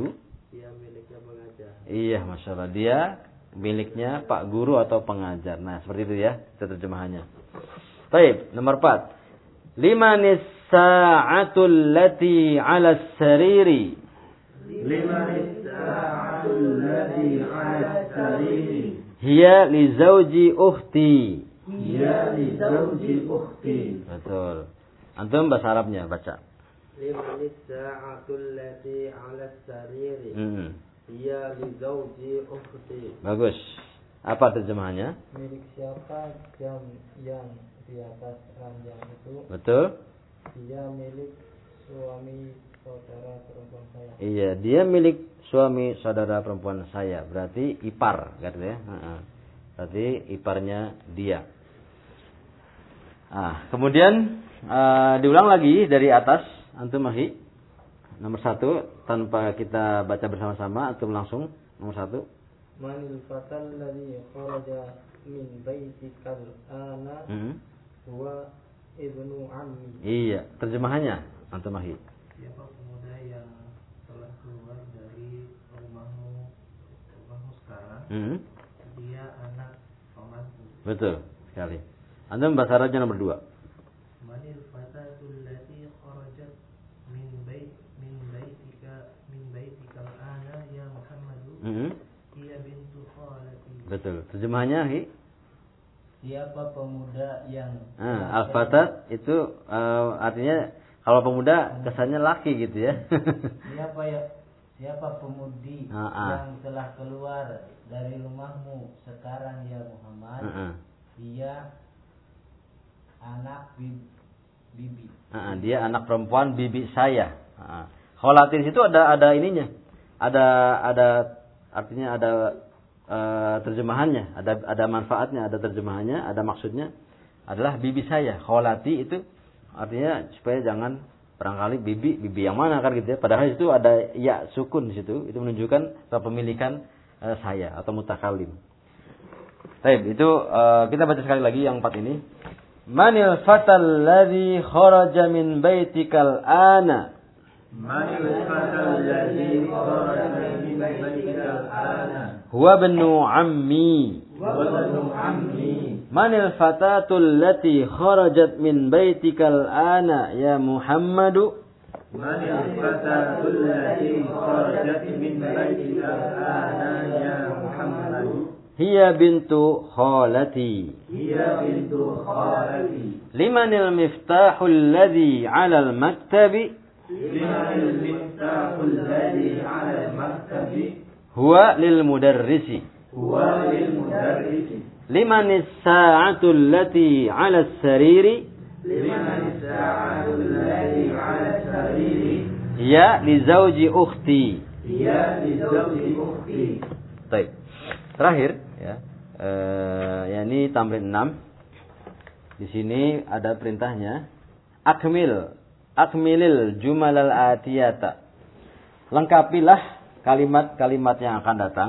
Dia miliknya pengajar. Iya, Masya Allah. Dia miliknya Pak Guru atau pengajar. Nah, seperti itu ya, itu terjemahannya. Baik, nomor empat. Limanis sa'atul lati 'ala sariri. Limanis sa'atul lati 'ala sariri. Hiya li zawji ukhti. Hiya li zawji ukhti. Betul. Antum bahasa Arabnya baca. Limanis sa'atul lati 'ala sariri. Hmm. Hiya li zawji ukhti. Bagus. Apa terjemahannya? Milik siapa jam yang di atas ranjang itu? Betul. Dia milik suami saudara perempuan saya. Iya, dia milik suami saudara perempuan saya. Berarti ipar, katanya. Heeh. Berarti iparnya dia. Ah, kemudian uh, diulang lagi dari atas, antum mahi. Nomor satu, tanpa kita baca bersama-sama, antum langsung nomor satu. Manil fatal ladzi kharaja min baitikal ana Hmm. huwa ibnu ammi. Iya, terjemahannya antum mahi. Siapa pemuda yang telah keluar dari rumahmu rumahmu sekarang? Hmm. Dia anak pamanku. Betul sekali. Antum bahasa Arabnya nomor dua. Manil fatatul lati kharajat min bait min baitika min baitikal ana ya Muhammadu. Hmm. Hiya bintu khalati. Betul. Terjemahannya hi. Siapa pemuda yang Nah, al-fatat itu uh, artinya kalau pemuda kesannya laki gitu ya. Siapa ya siapa pemudi Ah, ah. yang telah keluar dari rumahmu sekarang ya Muhammad? Uh-uh. Dia anak bib- bibi. Uh-uh. Dia anak perempuan bibi saya. Uh-uh. Kholatin situ ada ada ininya. Ada ada artinya ada uh, terjemahannya, ada ada manfaatnya, ada terjemahannya, ada maksudnya adalah bibi saya. Kholati itu artinya supaya jangan barangkali bibi bibi yang mana kan gitu ya. Padahal itu ada ya sukun di situ, itu menunjukkan kepemilikan uh, saya atau mutakallim. Baik, itu uh, kita baca sekali lagi yang empat ini. Manil fatal ladzi kharaja min baitikal ana. Manil fatal ladzi kharaja min baitikal ana. Huwa ibnu ammi. Wa ibnu ammi. Manil fatatul lati kharajat min baitikal ana ya Muhammadu. Manil fatatul lati kharajat min baitikal ana ya Muhammadu. Hiya bintu khalati. Hiya bintu khalati. Limanil miftahul ladzi 'alal maktabi. Limanil miftahul ladzi 'alal maktabi. Huwa lil mudarrisi. Huwa lil mudarrisi. Limanis sa'atul lati 'alas sariri. Limanis sa'atul lati 'alas sariri. Hiya li zawji ukhti. Hiya li zawji ukhti. Baik. Terakhir ya. Eh yakni tamrin enam. Di sini ada perintahnya akmil akmilil jumalal atiyata. Lengkapilah kalimat-kalimat yang akan datang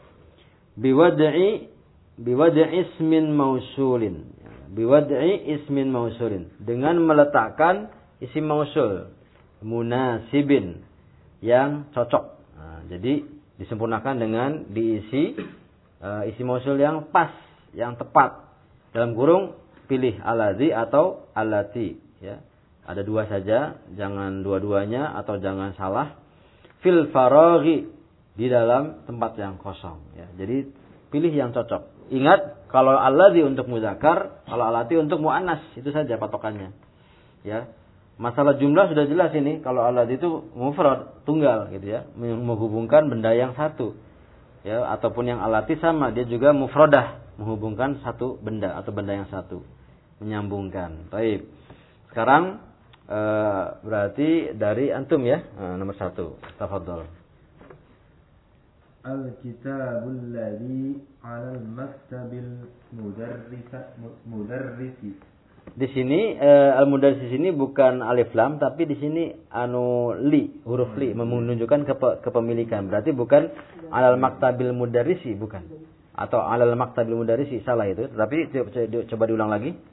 biwad'i biwad'i ismin mausulin. Biwad'i ismin mausulin, dengan meletakkan isim mausul munasibin yang cocok. Nah, jadi disempurnakan dengan diisi uh, isim mausul yang pas, yang tepat. Dalam kurung pilih aladzi atau allati ya. Ada dua saja, jangan dua-duanya atau jangan salah. Fil faraghi, di dalam tempat yang kosong ya. Jadi pilih yang cocok. Ingat kalau alladzi untuk muzakkar, kalau allati untuk muannas, itu saja patokannya. Ya. Masalah jumlah sudah jelas ini, kalau alladzi itu mufrad, tunggal gitu ya, menghubungkan benda yang satu. Ya, ataupun yang allati sama, dia juga mufradah, menghubungkan satu benda atau benda yang satu, menyambungkan. Baik. Sekarang Uh, berarti dari antum ya, uh, nomor satu. Tafadhol. Al-kitabul ladzi 'alal maktabil mudarrisa mudarrisi. Di sini uh, al-mudarris di sini bukan alif lam, tapi di sini anu li, huruf li menunjukkan kepe, kepemilikan. Berarti bukan 'alal maktabil mudarrisi, bukan. Atau 'alal maktabil mudarrisi, salah itu. Tapi coba, coba diulang lagi.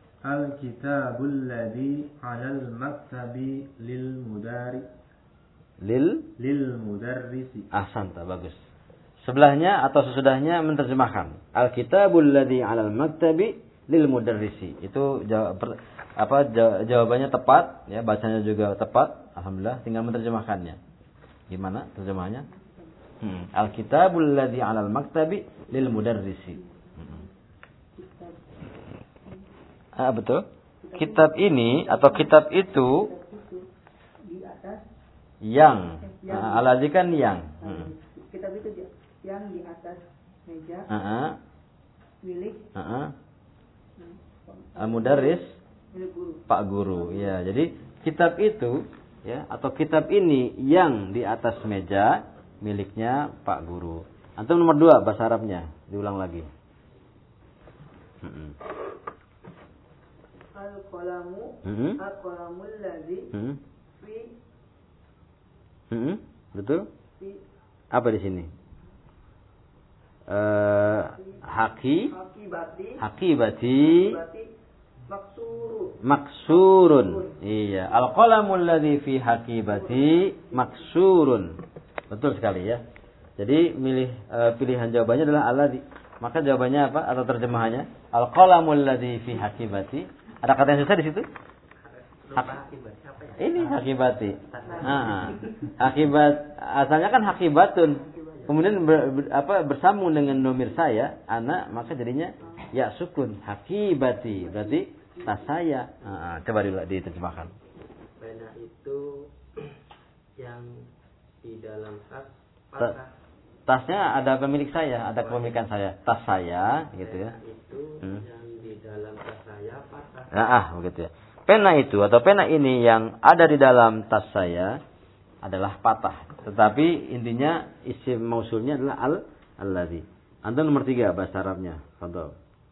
Al-kitabul ladzi 'alal maktabi lil mudari Lil lil mudarrisi. ahsanta, bagus. Sebelahnya atau sesudahnya menerjemahkan. Al-kitabul ladzi 'alal maktabi lil mudarrisi. Itu jawab, apa jawabannya tepat ya, bacanya juga tepat. Alhamdulillah, tinggal menerjemahkannya. Gimana terjemahannya? Hmm. Al-kitabul ladzi 'alal maktabi lil mudarrisi. Hmm. Ah, betul. Kitab ini atau kitab itu di atas yang, yang nah, al-ladzi kan yang. Hmm. kitab itu di- yang di atas meja Uh-uh. milik Uh-uh. hmm, Al-mudarris milik guru. Pak Guru. Ya, jadi kitab itu ya atau kitab ini yang di atas meja miliknya Pak Guru. Antum nomor dua bahasa Arabnya, diulang lagi. Hmm. Al-qalamu Hmm. al-qalamul ladzi Hmm. fi Hmm. Betul? fi Apa di sini? Eh, haki, akibati hakibati, akibati maksuru maksurun. Iya, al-qalamul ladzi fi hakibati maksurun. Betul sekali ya. Jadi milih eh, pilihan jawabannya adalah alladzi. Maka jawabannya apa atau terjemahannya? Al-qalamul ladzi fi hakibati. Ada kata yang susah di situ? Hak, ini hakibati. Nah, akibat asalnya kan hakibatun. Kemudian ber, ber, apa bersambung dengan nomir saya, anak, maka jadinya ya sukun hakibati. Berarti tas saya. Nah, coba dulu diterjemahkan. Pena itu yang di dalam tas Ta- patah. tasnya ada pemilik saya, ada kepemilikan saya. Tas saya, gitu ya. Pena itu Hmm. yang di dalam tas saya patah. Nah, ah, begitu ya. Pena itu atau pena ini yang ada di dalam tas saya adalah patah. Tetapi intinya isim mausulnya adalah al alladzi. Antum nomor tiga bahasa Arabnya. Fadhol.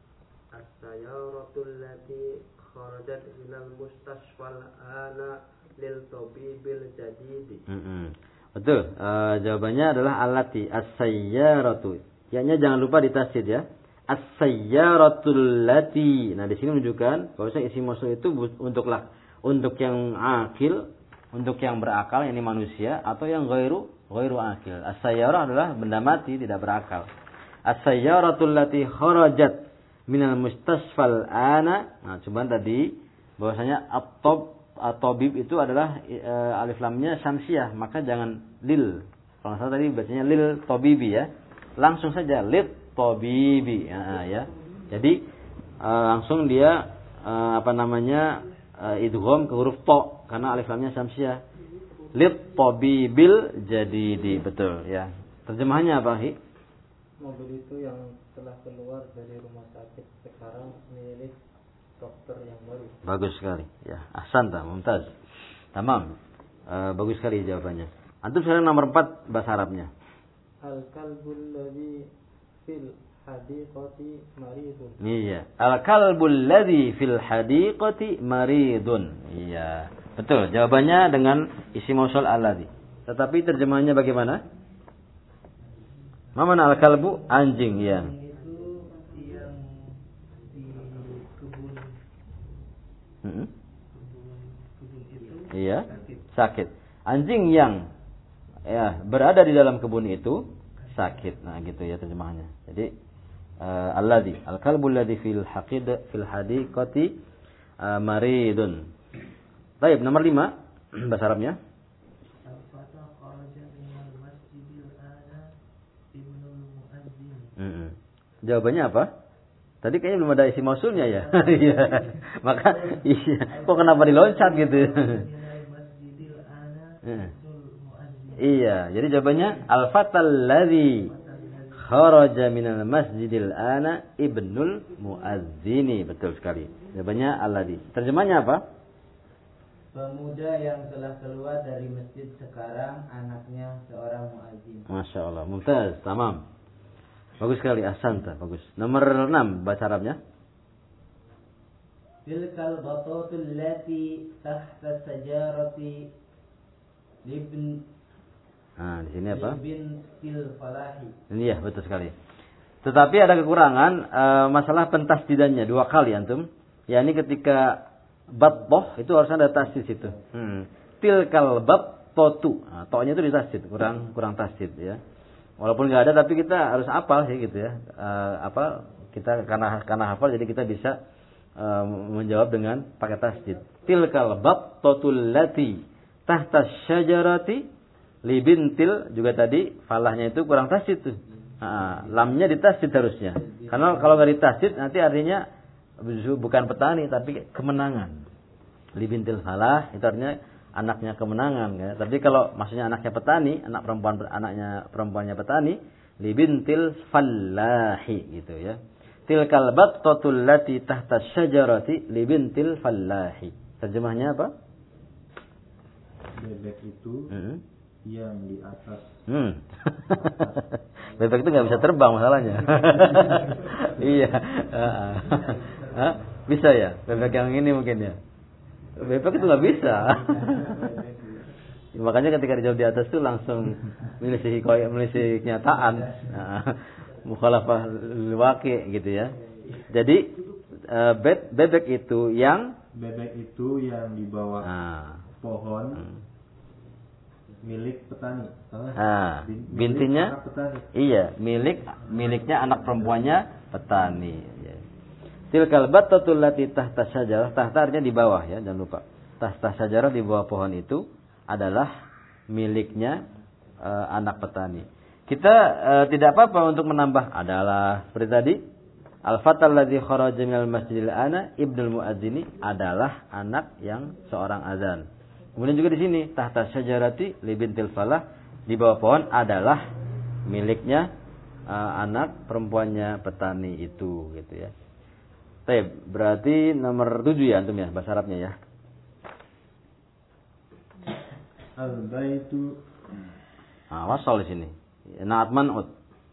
As-sayyaratul lati kharajat minal mustasfal ana lil tabibil jadidi. Mm-mm. Betul. Uh, jawabannya adalah allati as-sayyaratu. Ya-nya jangan lupa ditasydid ya. As-sayyaratul lati. Nah, di sini menunjukkan bahwasanya isim mausul itu untuk lah, untuk yang akil, untuk yang berakal, yakni manusia, atau yang ghairu ghairu akil. As-sayyarah adalah benda mati, tidak berakal. As-sayyaratul lati kharajat minal mustasfal ana. Nah, cuman tadi bahwasanya at-tab at-tabib itu adalah e, alif lamnya syamsiah, maka jangan lil. Kalau salah tadi bacanya lil tabibi ya. Langsung saja lit tabibi ya, ya. Jadi e, langsung dia e, apa namanya e, idgham ke huruf to karena alif lamnya syamsiah. Lit tabibil jadidi, betul ya. Terjemahannya apa, Hi? Mobil itu yang telah keluar dari rumah sakit sekarang milik dokter yang baru. Bagus sekali. Ya, ahsanta, mumtaz. Tamam. E, bagus sekali jawabannya. Antum sekarang nomor empat bahasa Arabnya. Al-kalbul ladzi fil hadiqati maridun. Iya. Al-kalbul ladzi fil hadiqati maridun. Iya. Betul. Jawabannya dengan isim mausul alladzi. Tetapi terjemahannya bagaimana? Mana al-kalbu? Anjing, ya. Itu yang di kebun Hmm? kebun kebun itu Iya. sakit. Sakit. Anjing yang ya berada di dalam kebun itu sakit. Nah, gitu ya terjemahannya. Jadi uh, alladzi, al-kalbul ladzi fil haqid fil hadiqati uh, maridun. Baik, nomor lima bahasa Arabnya. Al-fatah kharaja minal masjidil ana ibnul muadzin. Mm-mm. Jawabannya apa? Tadi kayaknya belum ada isi mausulnya ya. Iya. Maka iya. Kok kenapa diloncat gitu? Minal masjidil ana Heeh. ibnul muadzin. Iya, jadi jawabannya al-fatal ladzi kharaja minal masjidil ana ibnul muadzini. Betul sekali. Jawabannya alladzi. Terjemahnya apa? Pemuda yang telah keluar dari masjid sekarang anaknya seorang muadzin. Masya Allah, mumtaz, tamam. Bagus sekali, ahsanta, bagus. Nomor enam bahasa Arabnya. Tilkal batatul lati tahta sajarati libn Nah, di sini apa? libin til falahi. Iya, betul sekali. Tetapi ada kekurangan e, masalah pentasdidannya dua kali antum. Ya, ini ketika batboh itu harus ada tasdid situ. Hmm. Tilkal bab totu. Nah, to-nya itu ditasdid, kurang kurang tasdid ya. Walaupun nggak ada tapi kita harus hafal sih gitu ya. Uh, apa kita karena karena hafal jadi kita bisa uh, menjawab dengan pakai tasdid. Tilkal battatul lati tahta syajarati libintil juga tadi falahnya itu kurang tasdid tuh. Nah, lamnya ditasdid harusnya. Karena kalau nggak ditasdid nanti artinya bukan petani tapi kemenangan. Libintil falah itu artinya anaknya kemenangan ya. Tapi kalau maksudnya anaknya petani, anak perempuan anaknya perempuannya petani, libintil fallahi gitu ya. Tilkal battatul lati tahta syajarati libintil fallahi. Terjemahnya apa? Bebek itu hmm. yang di atas. Hmm. Bebek itu nggak bisa terbang masalahnya. Iya. Bisa ya? Bebek yang ini mungkin ya. Bebek itu nggak bisa. Makanya ketika dijawab di atas itu langsung melisih koyak melisih kenyataan. Nah, mukhalafah waqi' gitu ya. Jadi bebek itu yang bebek itu yang di bawah nah. pohon hmm. milik petani. Nah, bintinya petani. Iya, milik miliknya anak perempuannya petani. Tilkal battatul lati tahta syajarah, tahta artinya di bawah ya, jangan lupa. Tahta syajarah di bawah pohon itu adalah miliknya uh, anak petani. Kita uh, tidak apa-apa untuk menambah adalah seperti tadi al-fatal ladzi kharaja minal masjidil ana ibnul muadzini adalah anak yang seorang azan. Kemudian juga di sini tahta syajarati li bintil falah di bawah pohon adalah miliknya uh, anak perempuannya petani itu gitu ya. Baik, berarti nomor tujuh ya antum ya bahasa Arabnya ya. Al-baitu. Nah, wasal di sini. Naat man'ut.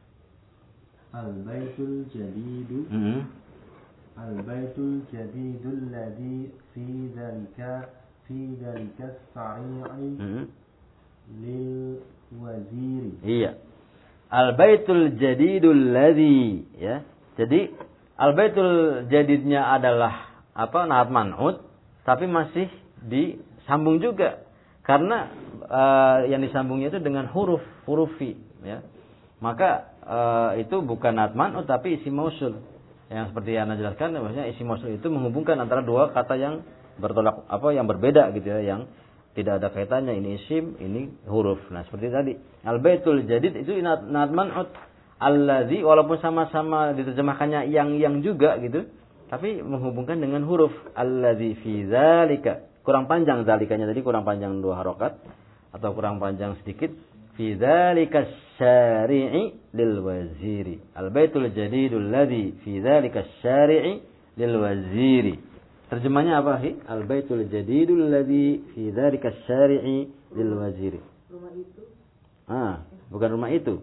Al-baitul jadidu. Mm-hmm. Al-baitul jadidul ladzi fi dzalika fi dzalika as-sari'i mm-hmm. lil waziri. Iya. Al-baitul jadidul ladzi ya. Jadi al-baitul jadidnya adalah apa? Naat man'ut tapi masih disambung juga. Karena uh, yang disambungnya itu dengan huruf, hurufi ya. Maka uh, itu bukan naat man'ut tapi isim mausul. Yang seperti yang Anda jelaskan maksudnya isim mausul itu menghubungkan antara dua kata yang bertolak apa yang berbeda gitu ya, yang tidak ada kaitannya, ini isim, ini huruf. Nah, seperti tadi. Al-baitul jadid itu naat man'ut. Allazi walaupun sama-sama diterjemahkannya yang-yang juga gitu, tapi menghubungkan dengan huruf allazi fi zalika. Kurang panjang zalikanya tadi, kurang panjang dua harokat atau kurang panjang sedikit. Fi zalika syari'i lil waziri. Al-baitul jadidul ladzi fi zalika syari'i lil waziri. Terjemahnya apa sih? Al-baitul jadidul ladzi fi zalika syari'i lil waziri. Rumah itu? Ah, bukan rumah itu.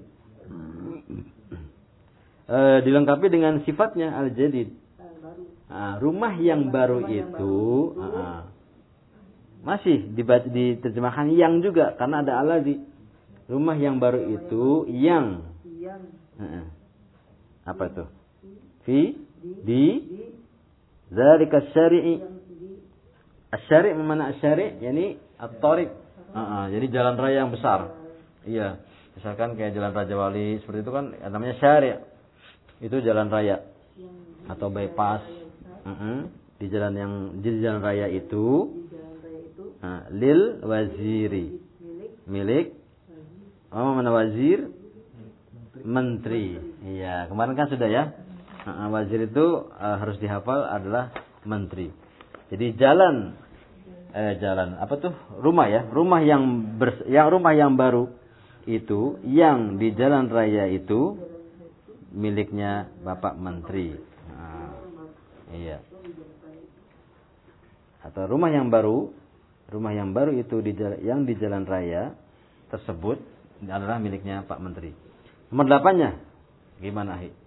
E, dilengkapi dengan sifatnya al-jadid. Nah, rumah yang baru rumah itu yang baru. Uh, masih dibaca, diterjemahkan yang juga karena ada allazi. Rumah yang baru rumah itu yang, yang. Uh, apa itu? Fi di, di zalika syari'i. Asy-syari' mana asy-syari'? Yani at-thariq. Uh, uh, jadi jalan raya yang besar. Iya. Misalkan kayak jalan Raja Wali seperti itu kan namanya syari'. Itu jalan raya atau bypass. Uh-uh. Di jalan yang di jalan raya itu uh, lil waziri. Milik oh mana wazir? Menteri. Iya, kemarin kan sudah ya. Uh, wazir itu uh, harus dihafal adalah menteri. Jadi jalan eh jalan apa tuh? Rumah ya. Rumah yang ber, yang rumah yang baru itu yang di jalan raya itu miliknya Bapak Menteri. Nah, iya. Atau rumah yang baru, rumah yang baru itu di jalan, yang di jalan raya tersebut adalah miliknya Pak Menteri. Nomor delapannya gimana, Hi?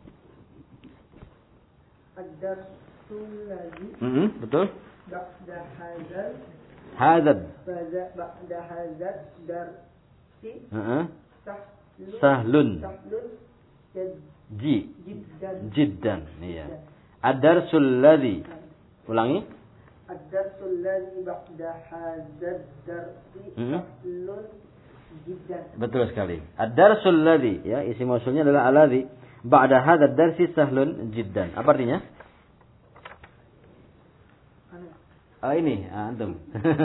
Ad-darsul ladzi. Mm-hmm, betul. Ba'da hadzal. Hadzal. Ba'da hadzal dar Uh-huh. Sahlun. Sahlun. Ji. Jiddan. Jiddan. Iya. Ad-darsul ladzi. Ulangi. ad-darsul ladzi ba'da hadzal darsi sahlun jiddan. Betul sekali. Ad-darsul ladzi, ya, isim mausulnya adalah alladzi ba'da hadzal darsi sahlun jiddan. Apa artinya? Ah, ini, antum.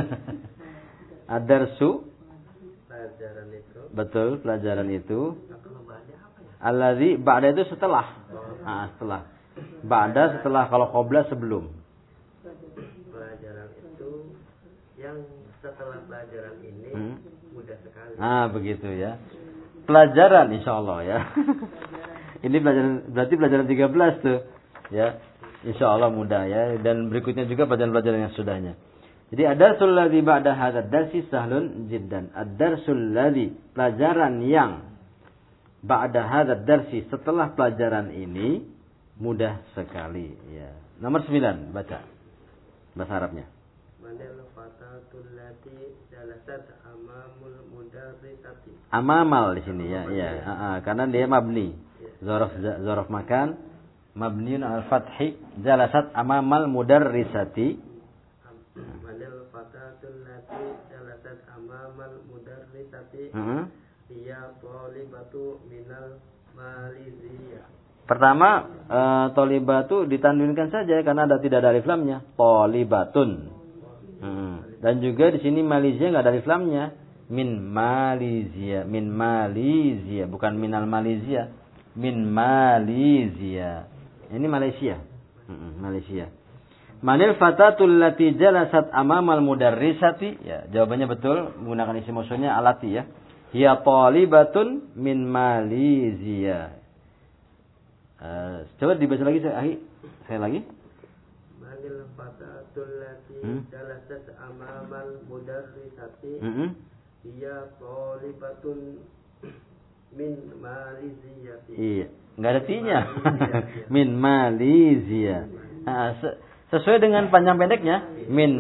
Ad-darsu, pelajaran itu. betul, pelajaran itu. Alladzi ba'da itu setelah. Ah, setelah. Ba'da setelah, kalau qabla sebelum. Pelajaran itu yang setelah pelajaran ini hmm. mudah sekali. Ah, begitu ya. Pelajaran insyaallah ya. Ini pelajaran, berarti pelajaran tiga belas tuh. Ya. Insyaallah mudah ya, dan berikutnya juga pelajaran-pelajaran yang sudahnya. Jadi ad-darsul ladzi ba'da hadzal darsi sahlun jiddan. Ad-darsul ladzi, pelajaran yang ba'da hadzal darsi, setelah pelajaran ini mudah sekali ya. Nomor sembilan, baca bahasa Arabnya. Manil fatatul lati jalasat amamul mudarrisati. Amamal di sini ya, iya, ya. Karena dia mabni. Zorof zorof makan mabniun al-fathi jalasat amamal mudarrisati. Manil fatatul lati jalasat amamal mudarrisati. Heeh. Dia thalibatu minal maliziyah. Pertama, e, thalibatu ditanwinkan saja karena ada tidak ada alif lamnya. Thalibatun. Hmm. Dan juga di sini Malaysia enggak ada alif lamnya. Min Malaysia, min Malaysia, bukan minal Malaysia. Min Malaysia. Ini Malaysia. Hmm, Malaysia. Manil fatatul lati jalasat amamal mudarrisati. Ya, jawabannya betul menggunakan isim mausulnya alati ya. Hiya thalibatun min Malaysia. Uh, coba dibaca lagi saya, saya lagi. Manil fatatul lati hmm? jalasat amamal mudarrisati. Hmm? Dia thalibatun min Malaysiati. Iya, enggak ada tinya. Min Malaysia. Nah, se- sesuai dengan panjang pendeknya, min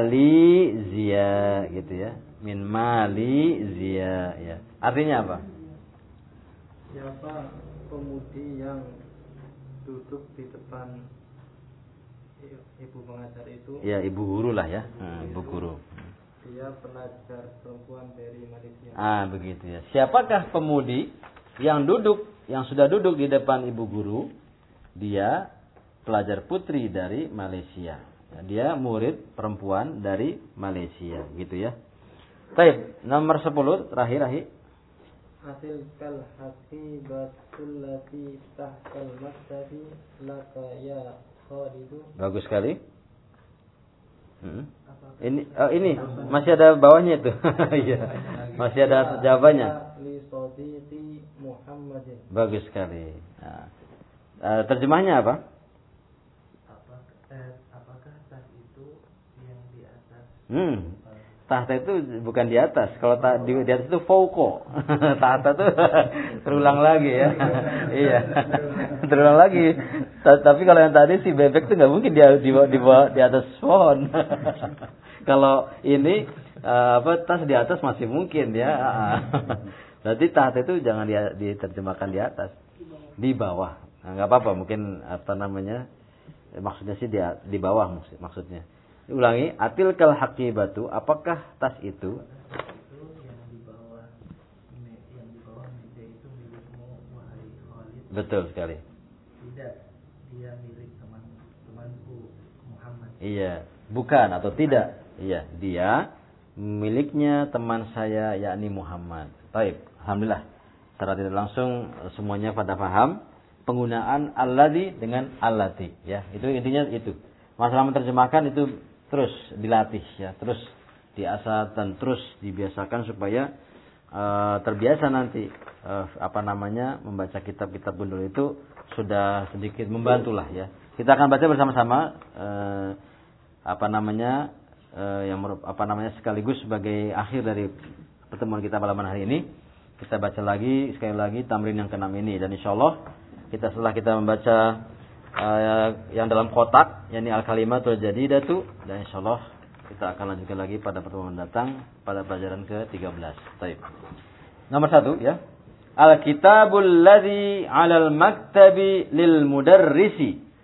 Malaysia gitu ya. Min Malaysia ya. Artinya apa? Siapa pemudi yang duduk di depan ibu pengajar itu? Ya, ibu guru lah ya. Hmm, ibu guru. Dia pelajar perempuan dari Malaysia. Ah, begitu ya. Siapakah pemudi yang duduk, yang sudah duduk di depan ibu guru? Dia pelajar putri dari Malaysia. Dia murid perempuan dari Malaysia, gitu ya. Baik, nomor sepuluh terakhir ahi. Hasil kal haqibatul lati tahtal maktabi laka ya khalidu. Bagus sekali. Hmm. Ini oh ini masih ada bawahnya itu. Iya. Masih ada jawabannya. Li sadiqi Muhammadin. Bagus sekali. Nah, uh, terjemahnya apa? Apakah, eh, apakah tas itu yang di atas? Hmm. Tahta itu bukan di atas. Kalau ta- di, di atas itu fauqo. Tahta itu terulang lagi ya. Iya. Terulang lagi. T- tapi kalau yang tadi si bebek itu nggak mungkin dia di, di, di, di atas pohon. Kalau ini uh, apa tas di atas masih mungkin ya. Berarti tahta itu jangan dia, diterjemahkan di atas, di bawah. Nah, nggak apa-apa. Mungkin apa namanya? Maksudnya sih di di bawah maksud, maksudnya. Ulangi, atil kal haqibatu, apakah tas itu? Yang di bawah, yang di bawah meja itu milikmu wahai Khalid. Betul sekali. Tidak, dia milik teman temanku Muhammad. Iya, bukan atau tidak? Iya, dia miliknya teman saya yakni Muhammad. Baik, alhamdulillah. Secara tidak langsung semuanya pada paham penggunaan alladzi dengan allati ya. Itu intinya itu. Masalah menerjemahkan itu terus dilatih ya, terus diasah dan terus dibiasakan supaya uh, terbiasa nanti uh, apa namanya membaca kitab-kitab gundul itu sudah sedikit membantulah ya. Kita akan baca bersama-sama uh, apa namanya uh, yang apa namanya sekaligus sebagai akhir dari pertemuan kita malam hari ini. Kita baca lagi sekali lagi tamrin yang keenam ini dan insyaallah kita setelah kita membaca Uh, yang dalam kotak, yakni al-kalimatul jadidatu, dan insyaallah kita akan lanjutkan lagi pada pertemuan mendatang pada pelajaran ke tiga belas. Baik. Nomor satu ya. Al-kitabul ladzi 'alal maktabi lil mudarrisi.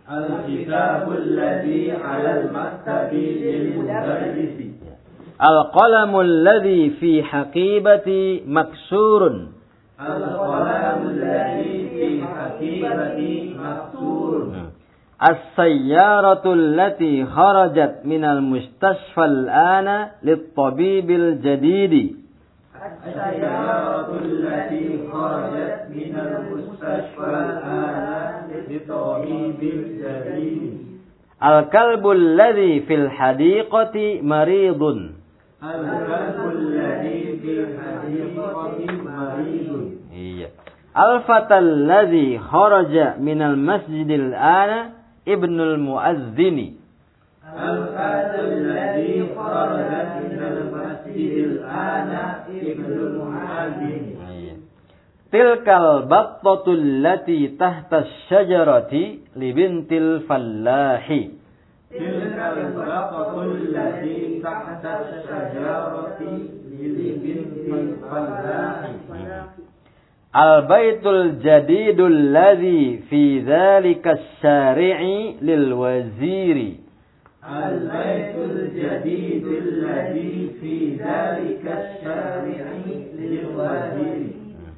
Al-kitabul ladzi 'alal maktabi lil mudarrisi. Al-qalamul ladzi fi haqibati maksurun. Al-qalamul ladzi fi haqibati maksurun. As-sayyaratul lati kharajat minal mustashfal ana lit-tabibil jadidi. As-sayyaratul lati kharajat minal mustashfal ana lit-tabibil jadidi. Al-kalbul ladzi fil hadiqati maridun. Al-kalbul ladzi fil hadiqati maridun. Iya. Al-fatal ladzi kharaja minal masjidil ana ibnul muazzini. Al-fatal ladzi kharaja minal masjidil ana ibnul muazzini. Tilkal battatul lati tahta syajarati libintil fallahi. Tilkal battatul lati tahta syajarati libintil fallahi. Al-baitul jadidul ladzi fi dzalika asy-syari'i lil waziri. Al-baitul jadidul ladzi fi dzalika asy-syari'i lil waziri.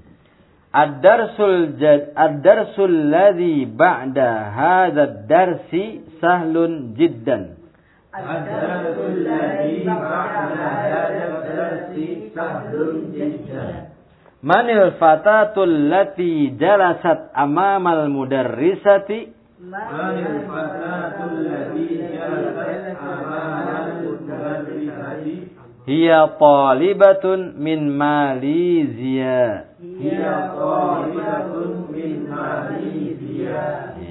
Ad-darsul jad ad-darsul ladzi ba'da hadha ad-darsi sahlun jiddan. Ad-darsul ladzi ba'da hadha ad-darsi sahlun jiddan. Manil fatatul lati jalasat amamal mudarrisati. Manil fatatul lati jalasat amamal mudarrisati. Hiya talibatun min Malaysia. Hiya talibatun min Malaysia.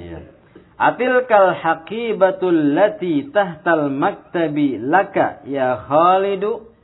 Atilkal haqibatul lati tahtal maktabi laka ya Khalidu.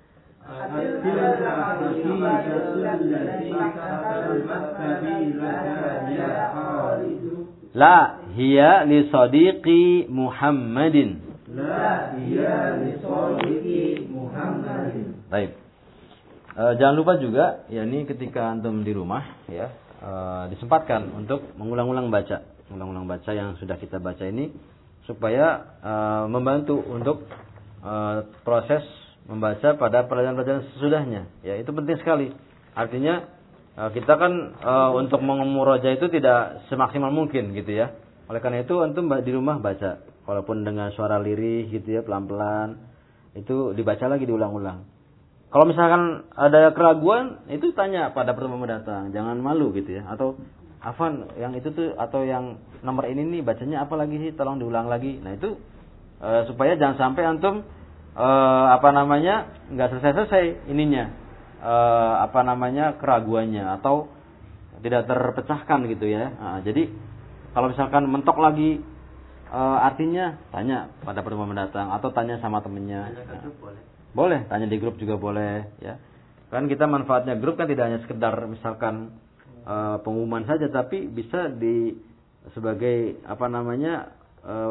La hiya li sadiqi Muhammadin. La hiya li sadiqi Muhammadin. Baik. E, jangan lupa juga ya ini ketika antum di rumah ya e, disempatkan untuk mengulang-ulang baca, mengulang-ulang baca yang sudah kita baca ini supaya e, membantu untuk e, proses membaca pada pelajaran-pelajaran sesudahnya. Ya, itu penting sekali. Artinya kita kan e, untuk mengumuroja itu tidak semaksimal mungkin gitu ya. Oleh karena itu antum di rumah baca walaupun dengan suara lirih gitu ya, pelan-pelan. Itu dibaca lagi diulang-ulang. Kalau misalkan ada keraguan, itu tanya pada pertemuan mendatang, jangan malu gitu ya. Atau Afan yang itu tuh atau yang nomor ini nih bacanya apa lagi sih? Tolong diulang lagi. Nah, itu e, supaya jangan sampai antum Uh, apa namanya nggak selesai-selesai ininya uh, apa namanya keraguannya atau tidak terpecahkan gitu ya. Nah, jadi kalau misalkan mentok lagi uh, artinya tanya pada pertemuan mendatang atau tanya sama temennya. Nah, boleh. boleh tanya di grup juga boleh ya. Kan kita manfaatnya grup kan tidak hanya sekedar misalkan uh, pengumuman saja tapi bisa di sebagai apa namanya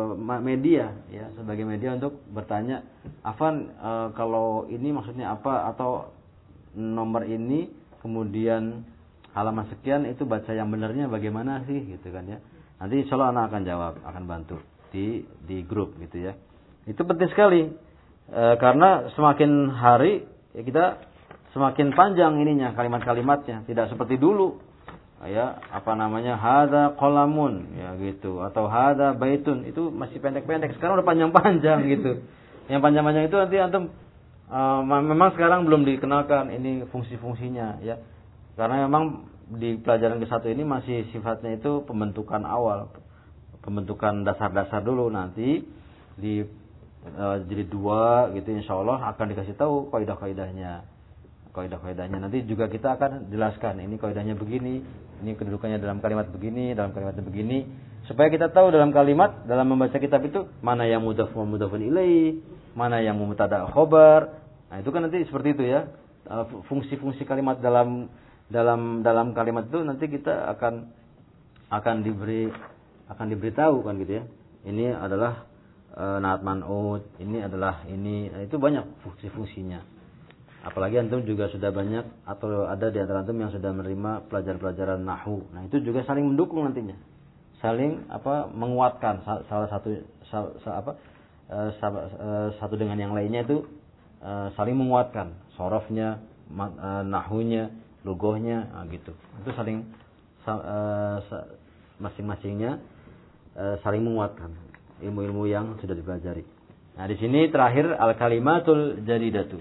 media ya, sebagai media untuk bertanya, Afan e, kalau ini maksudnya apa, atau nomor ini kemudian halaman sekian itu baca yang benarnya bagaimana sih gitu kan ya. Nanti insya Allah anak akan jawab, akan bantu di di grup gitu ya. Itu penting sekali e, karena semakin hari ya, kita semakin panjang ininya kalimat-kalimatnya, tidak seperti dulu. Ya, apa namanya hada qalamun ya gitu atau hada baitun itu masih pendek-pendek, sekarang udah panjang-panjang gitu. Yang panjang-panjang itu nanti antum uh, memang sekarang belum dikenalkan ini fungsi-fungsinya ya. Karena memang di pelajaran ke satu ini masih sifatnya itu pembentukan awal, pembentukan dasar-dasar dulu, nanti di uh, jilid dua gitu insyaallah akan dikasih tahu kaidah-kaidahnya. Kaidah-kaidahnya nanti juga kita akan jelaskan ini kaidahnya begini, ini kedudukannya dalam kalimat begini, dalam kalimatnya begini, supaya kita tahu dalam kalimat dalam membaca kitab itu mana yang mudhaf wa mudhafun ilaih, mana yang mubtada' khobar. Nah, itu kan nanti seperti itu ya. Fungsi-fungsi kalimat dalam dalam dalam kalimat itu nanti kita akan akan diberi akan diberitahu kan gitu ya. Ini adalah e, naat man'ut, ini adalah ini. Nah, itu banyak fungsi-fungsinya. Apalagi antum juga sudah banyak atau ada di antara antum yang sudah menerima pelajaran-pelajaran nahwu. Nah, itu juga saling mendukung nantinya. saling apa menguatkan salah satu sal, sal, apa uh, sal, uh, satu dengan yang lainnya itu uh, saling menguatkan sorofnya, uh, nahunya, lugohnya, uh, gitu. Itu saling uh, masing-masingnya uh, saling menguatkan ilmu-ilmu yang sudah dipelajari. Nah, di sini terakhir al-kalimatul jadidatu.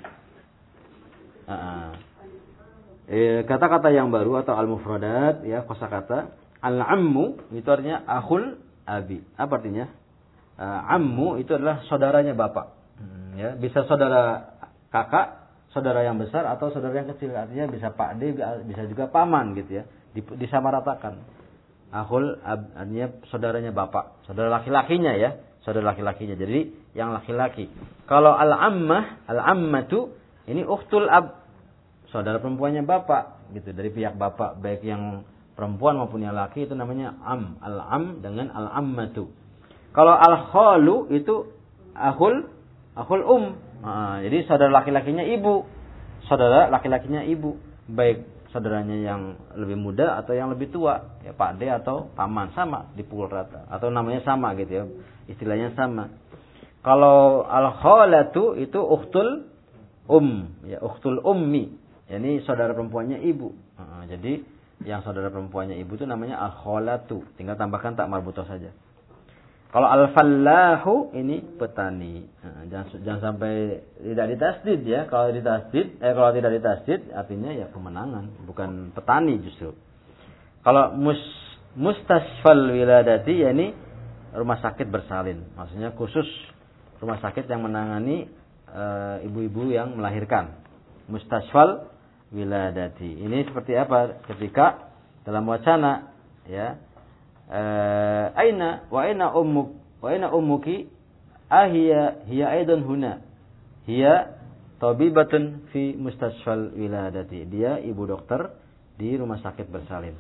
Uh, eh, kata-kata yang baru atau al-mufradat, ya, kosakata. Al-ammu itu artinya akhul abi. Apa artinya? Uh, ammu itu adalah saudaranya bapak. Hmm, ya, bisa saudara kakak, saudara yang besar atau saudara yang kecil. Artinya bisa pak de, bisa juga paman gitu ya. Disamaratakan. Akhul ab, artinya saudaranya bapak, saudara laki-lakinya ya, saudara laki-lakinya. Jadi yang laki-laki. Kalau al-ammah, al-ammatu ini ukhtul ab, saudara perempuannya bapak gitu, dari pihak bapak, baik yang perempuan maupun yang laki, itu namanya am, al-am dengan al-ammatu. Kalau al-khalu itu akhul akhul um. Nah, jadi saudara laki-lakinya ibu, saudara laki-lakinya ibu, baik saudaranya yang lebih muda atau yang lebih tua, ya pak de atau paman, sama, dipukul rata atau namanya sama gitu ya, istilahnya sama. Kalau al-khalatu itu ukhtul um, ya ukhtul ummi, yani saudara perempuannya ibu. Nah, jadi yang saudara perempuannya ibu itu namanya al-khalatu, tinggal tambahkan tak marbutoh saja. Kalau al-fallahu ini petani. Nah, jangan jangan sampai tidak ditasdid ya. Kalau ditasdid, eh kalau tidak ditasdid artinya ya kemenangan, bukan petani justru. Kalau mus mustasfal wiladati, yakni rumah sakit bersalin, maksudnya khusus rumah sakit yang menangani e, ibu-ibu yang melahirkan. Mustasfal wiladati. Ini seperti apa? Ketika dalam wacana ya, e, aina wa aina ummuk wa aina ummuki ahiya hiya aidan huna. Hiya tabibatun fi mustasfal wiladati. Dia ibu dokter di rumah sakit bersalin.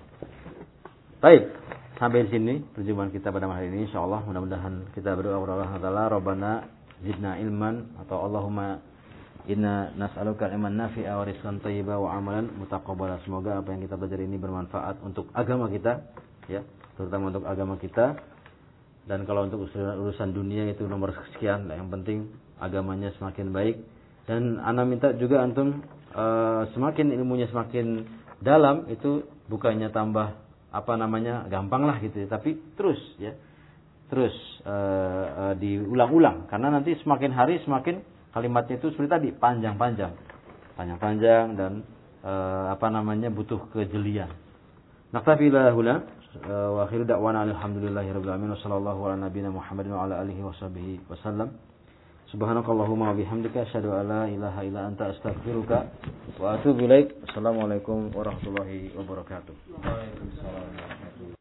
Baik, sampai di sini perjumpaan kita pada hari ini, insyaallah. Mudah-mudahan kita berdoa kepada Allah Taala, Rabbana zidna ilman, atau Allahumma inna nas'aluka ilman nafi'a wa rizqan thayyiba wa amalan mutaqabbala. Semoga apa yang kita belajar ini bermanfaat untuk agama kita, ya, terutama untuk agama kita. Dan kalau untuk urusan dunia itu nomor sekian, yang penting agamanya semakin baik. Dan ana minta juga antum uh, semakin ilmunya semakin dalam, itu bukannya tambah apa namanya gampang lah gitu ya, tapi terus ya terus uh, uh, diulang-ulang, karena nanti semakin hari semakin kalimatnya itu seperti tadi panjang-panjang panjang-panjang dan uh, apa namanya butuh kejelian. Naktafi la huna wa akhiru da'wana alhamdulillahirabbil alamin wa sallallahu ala nabiyyina Muhammadin wa ala alihi washabihi wasallam. Subhanakallahumma wa bihamdika asyhadu an la ilaha illa anta astaghfiruka wa atubu ilaik. Assalamualaikum warahmatullahi wabarakatuh. Waalaikumsalam.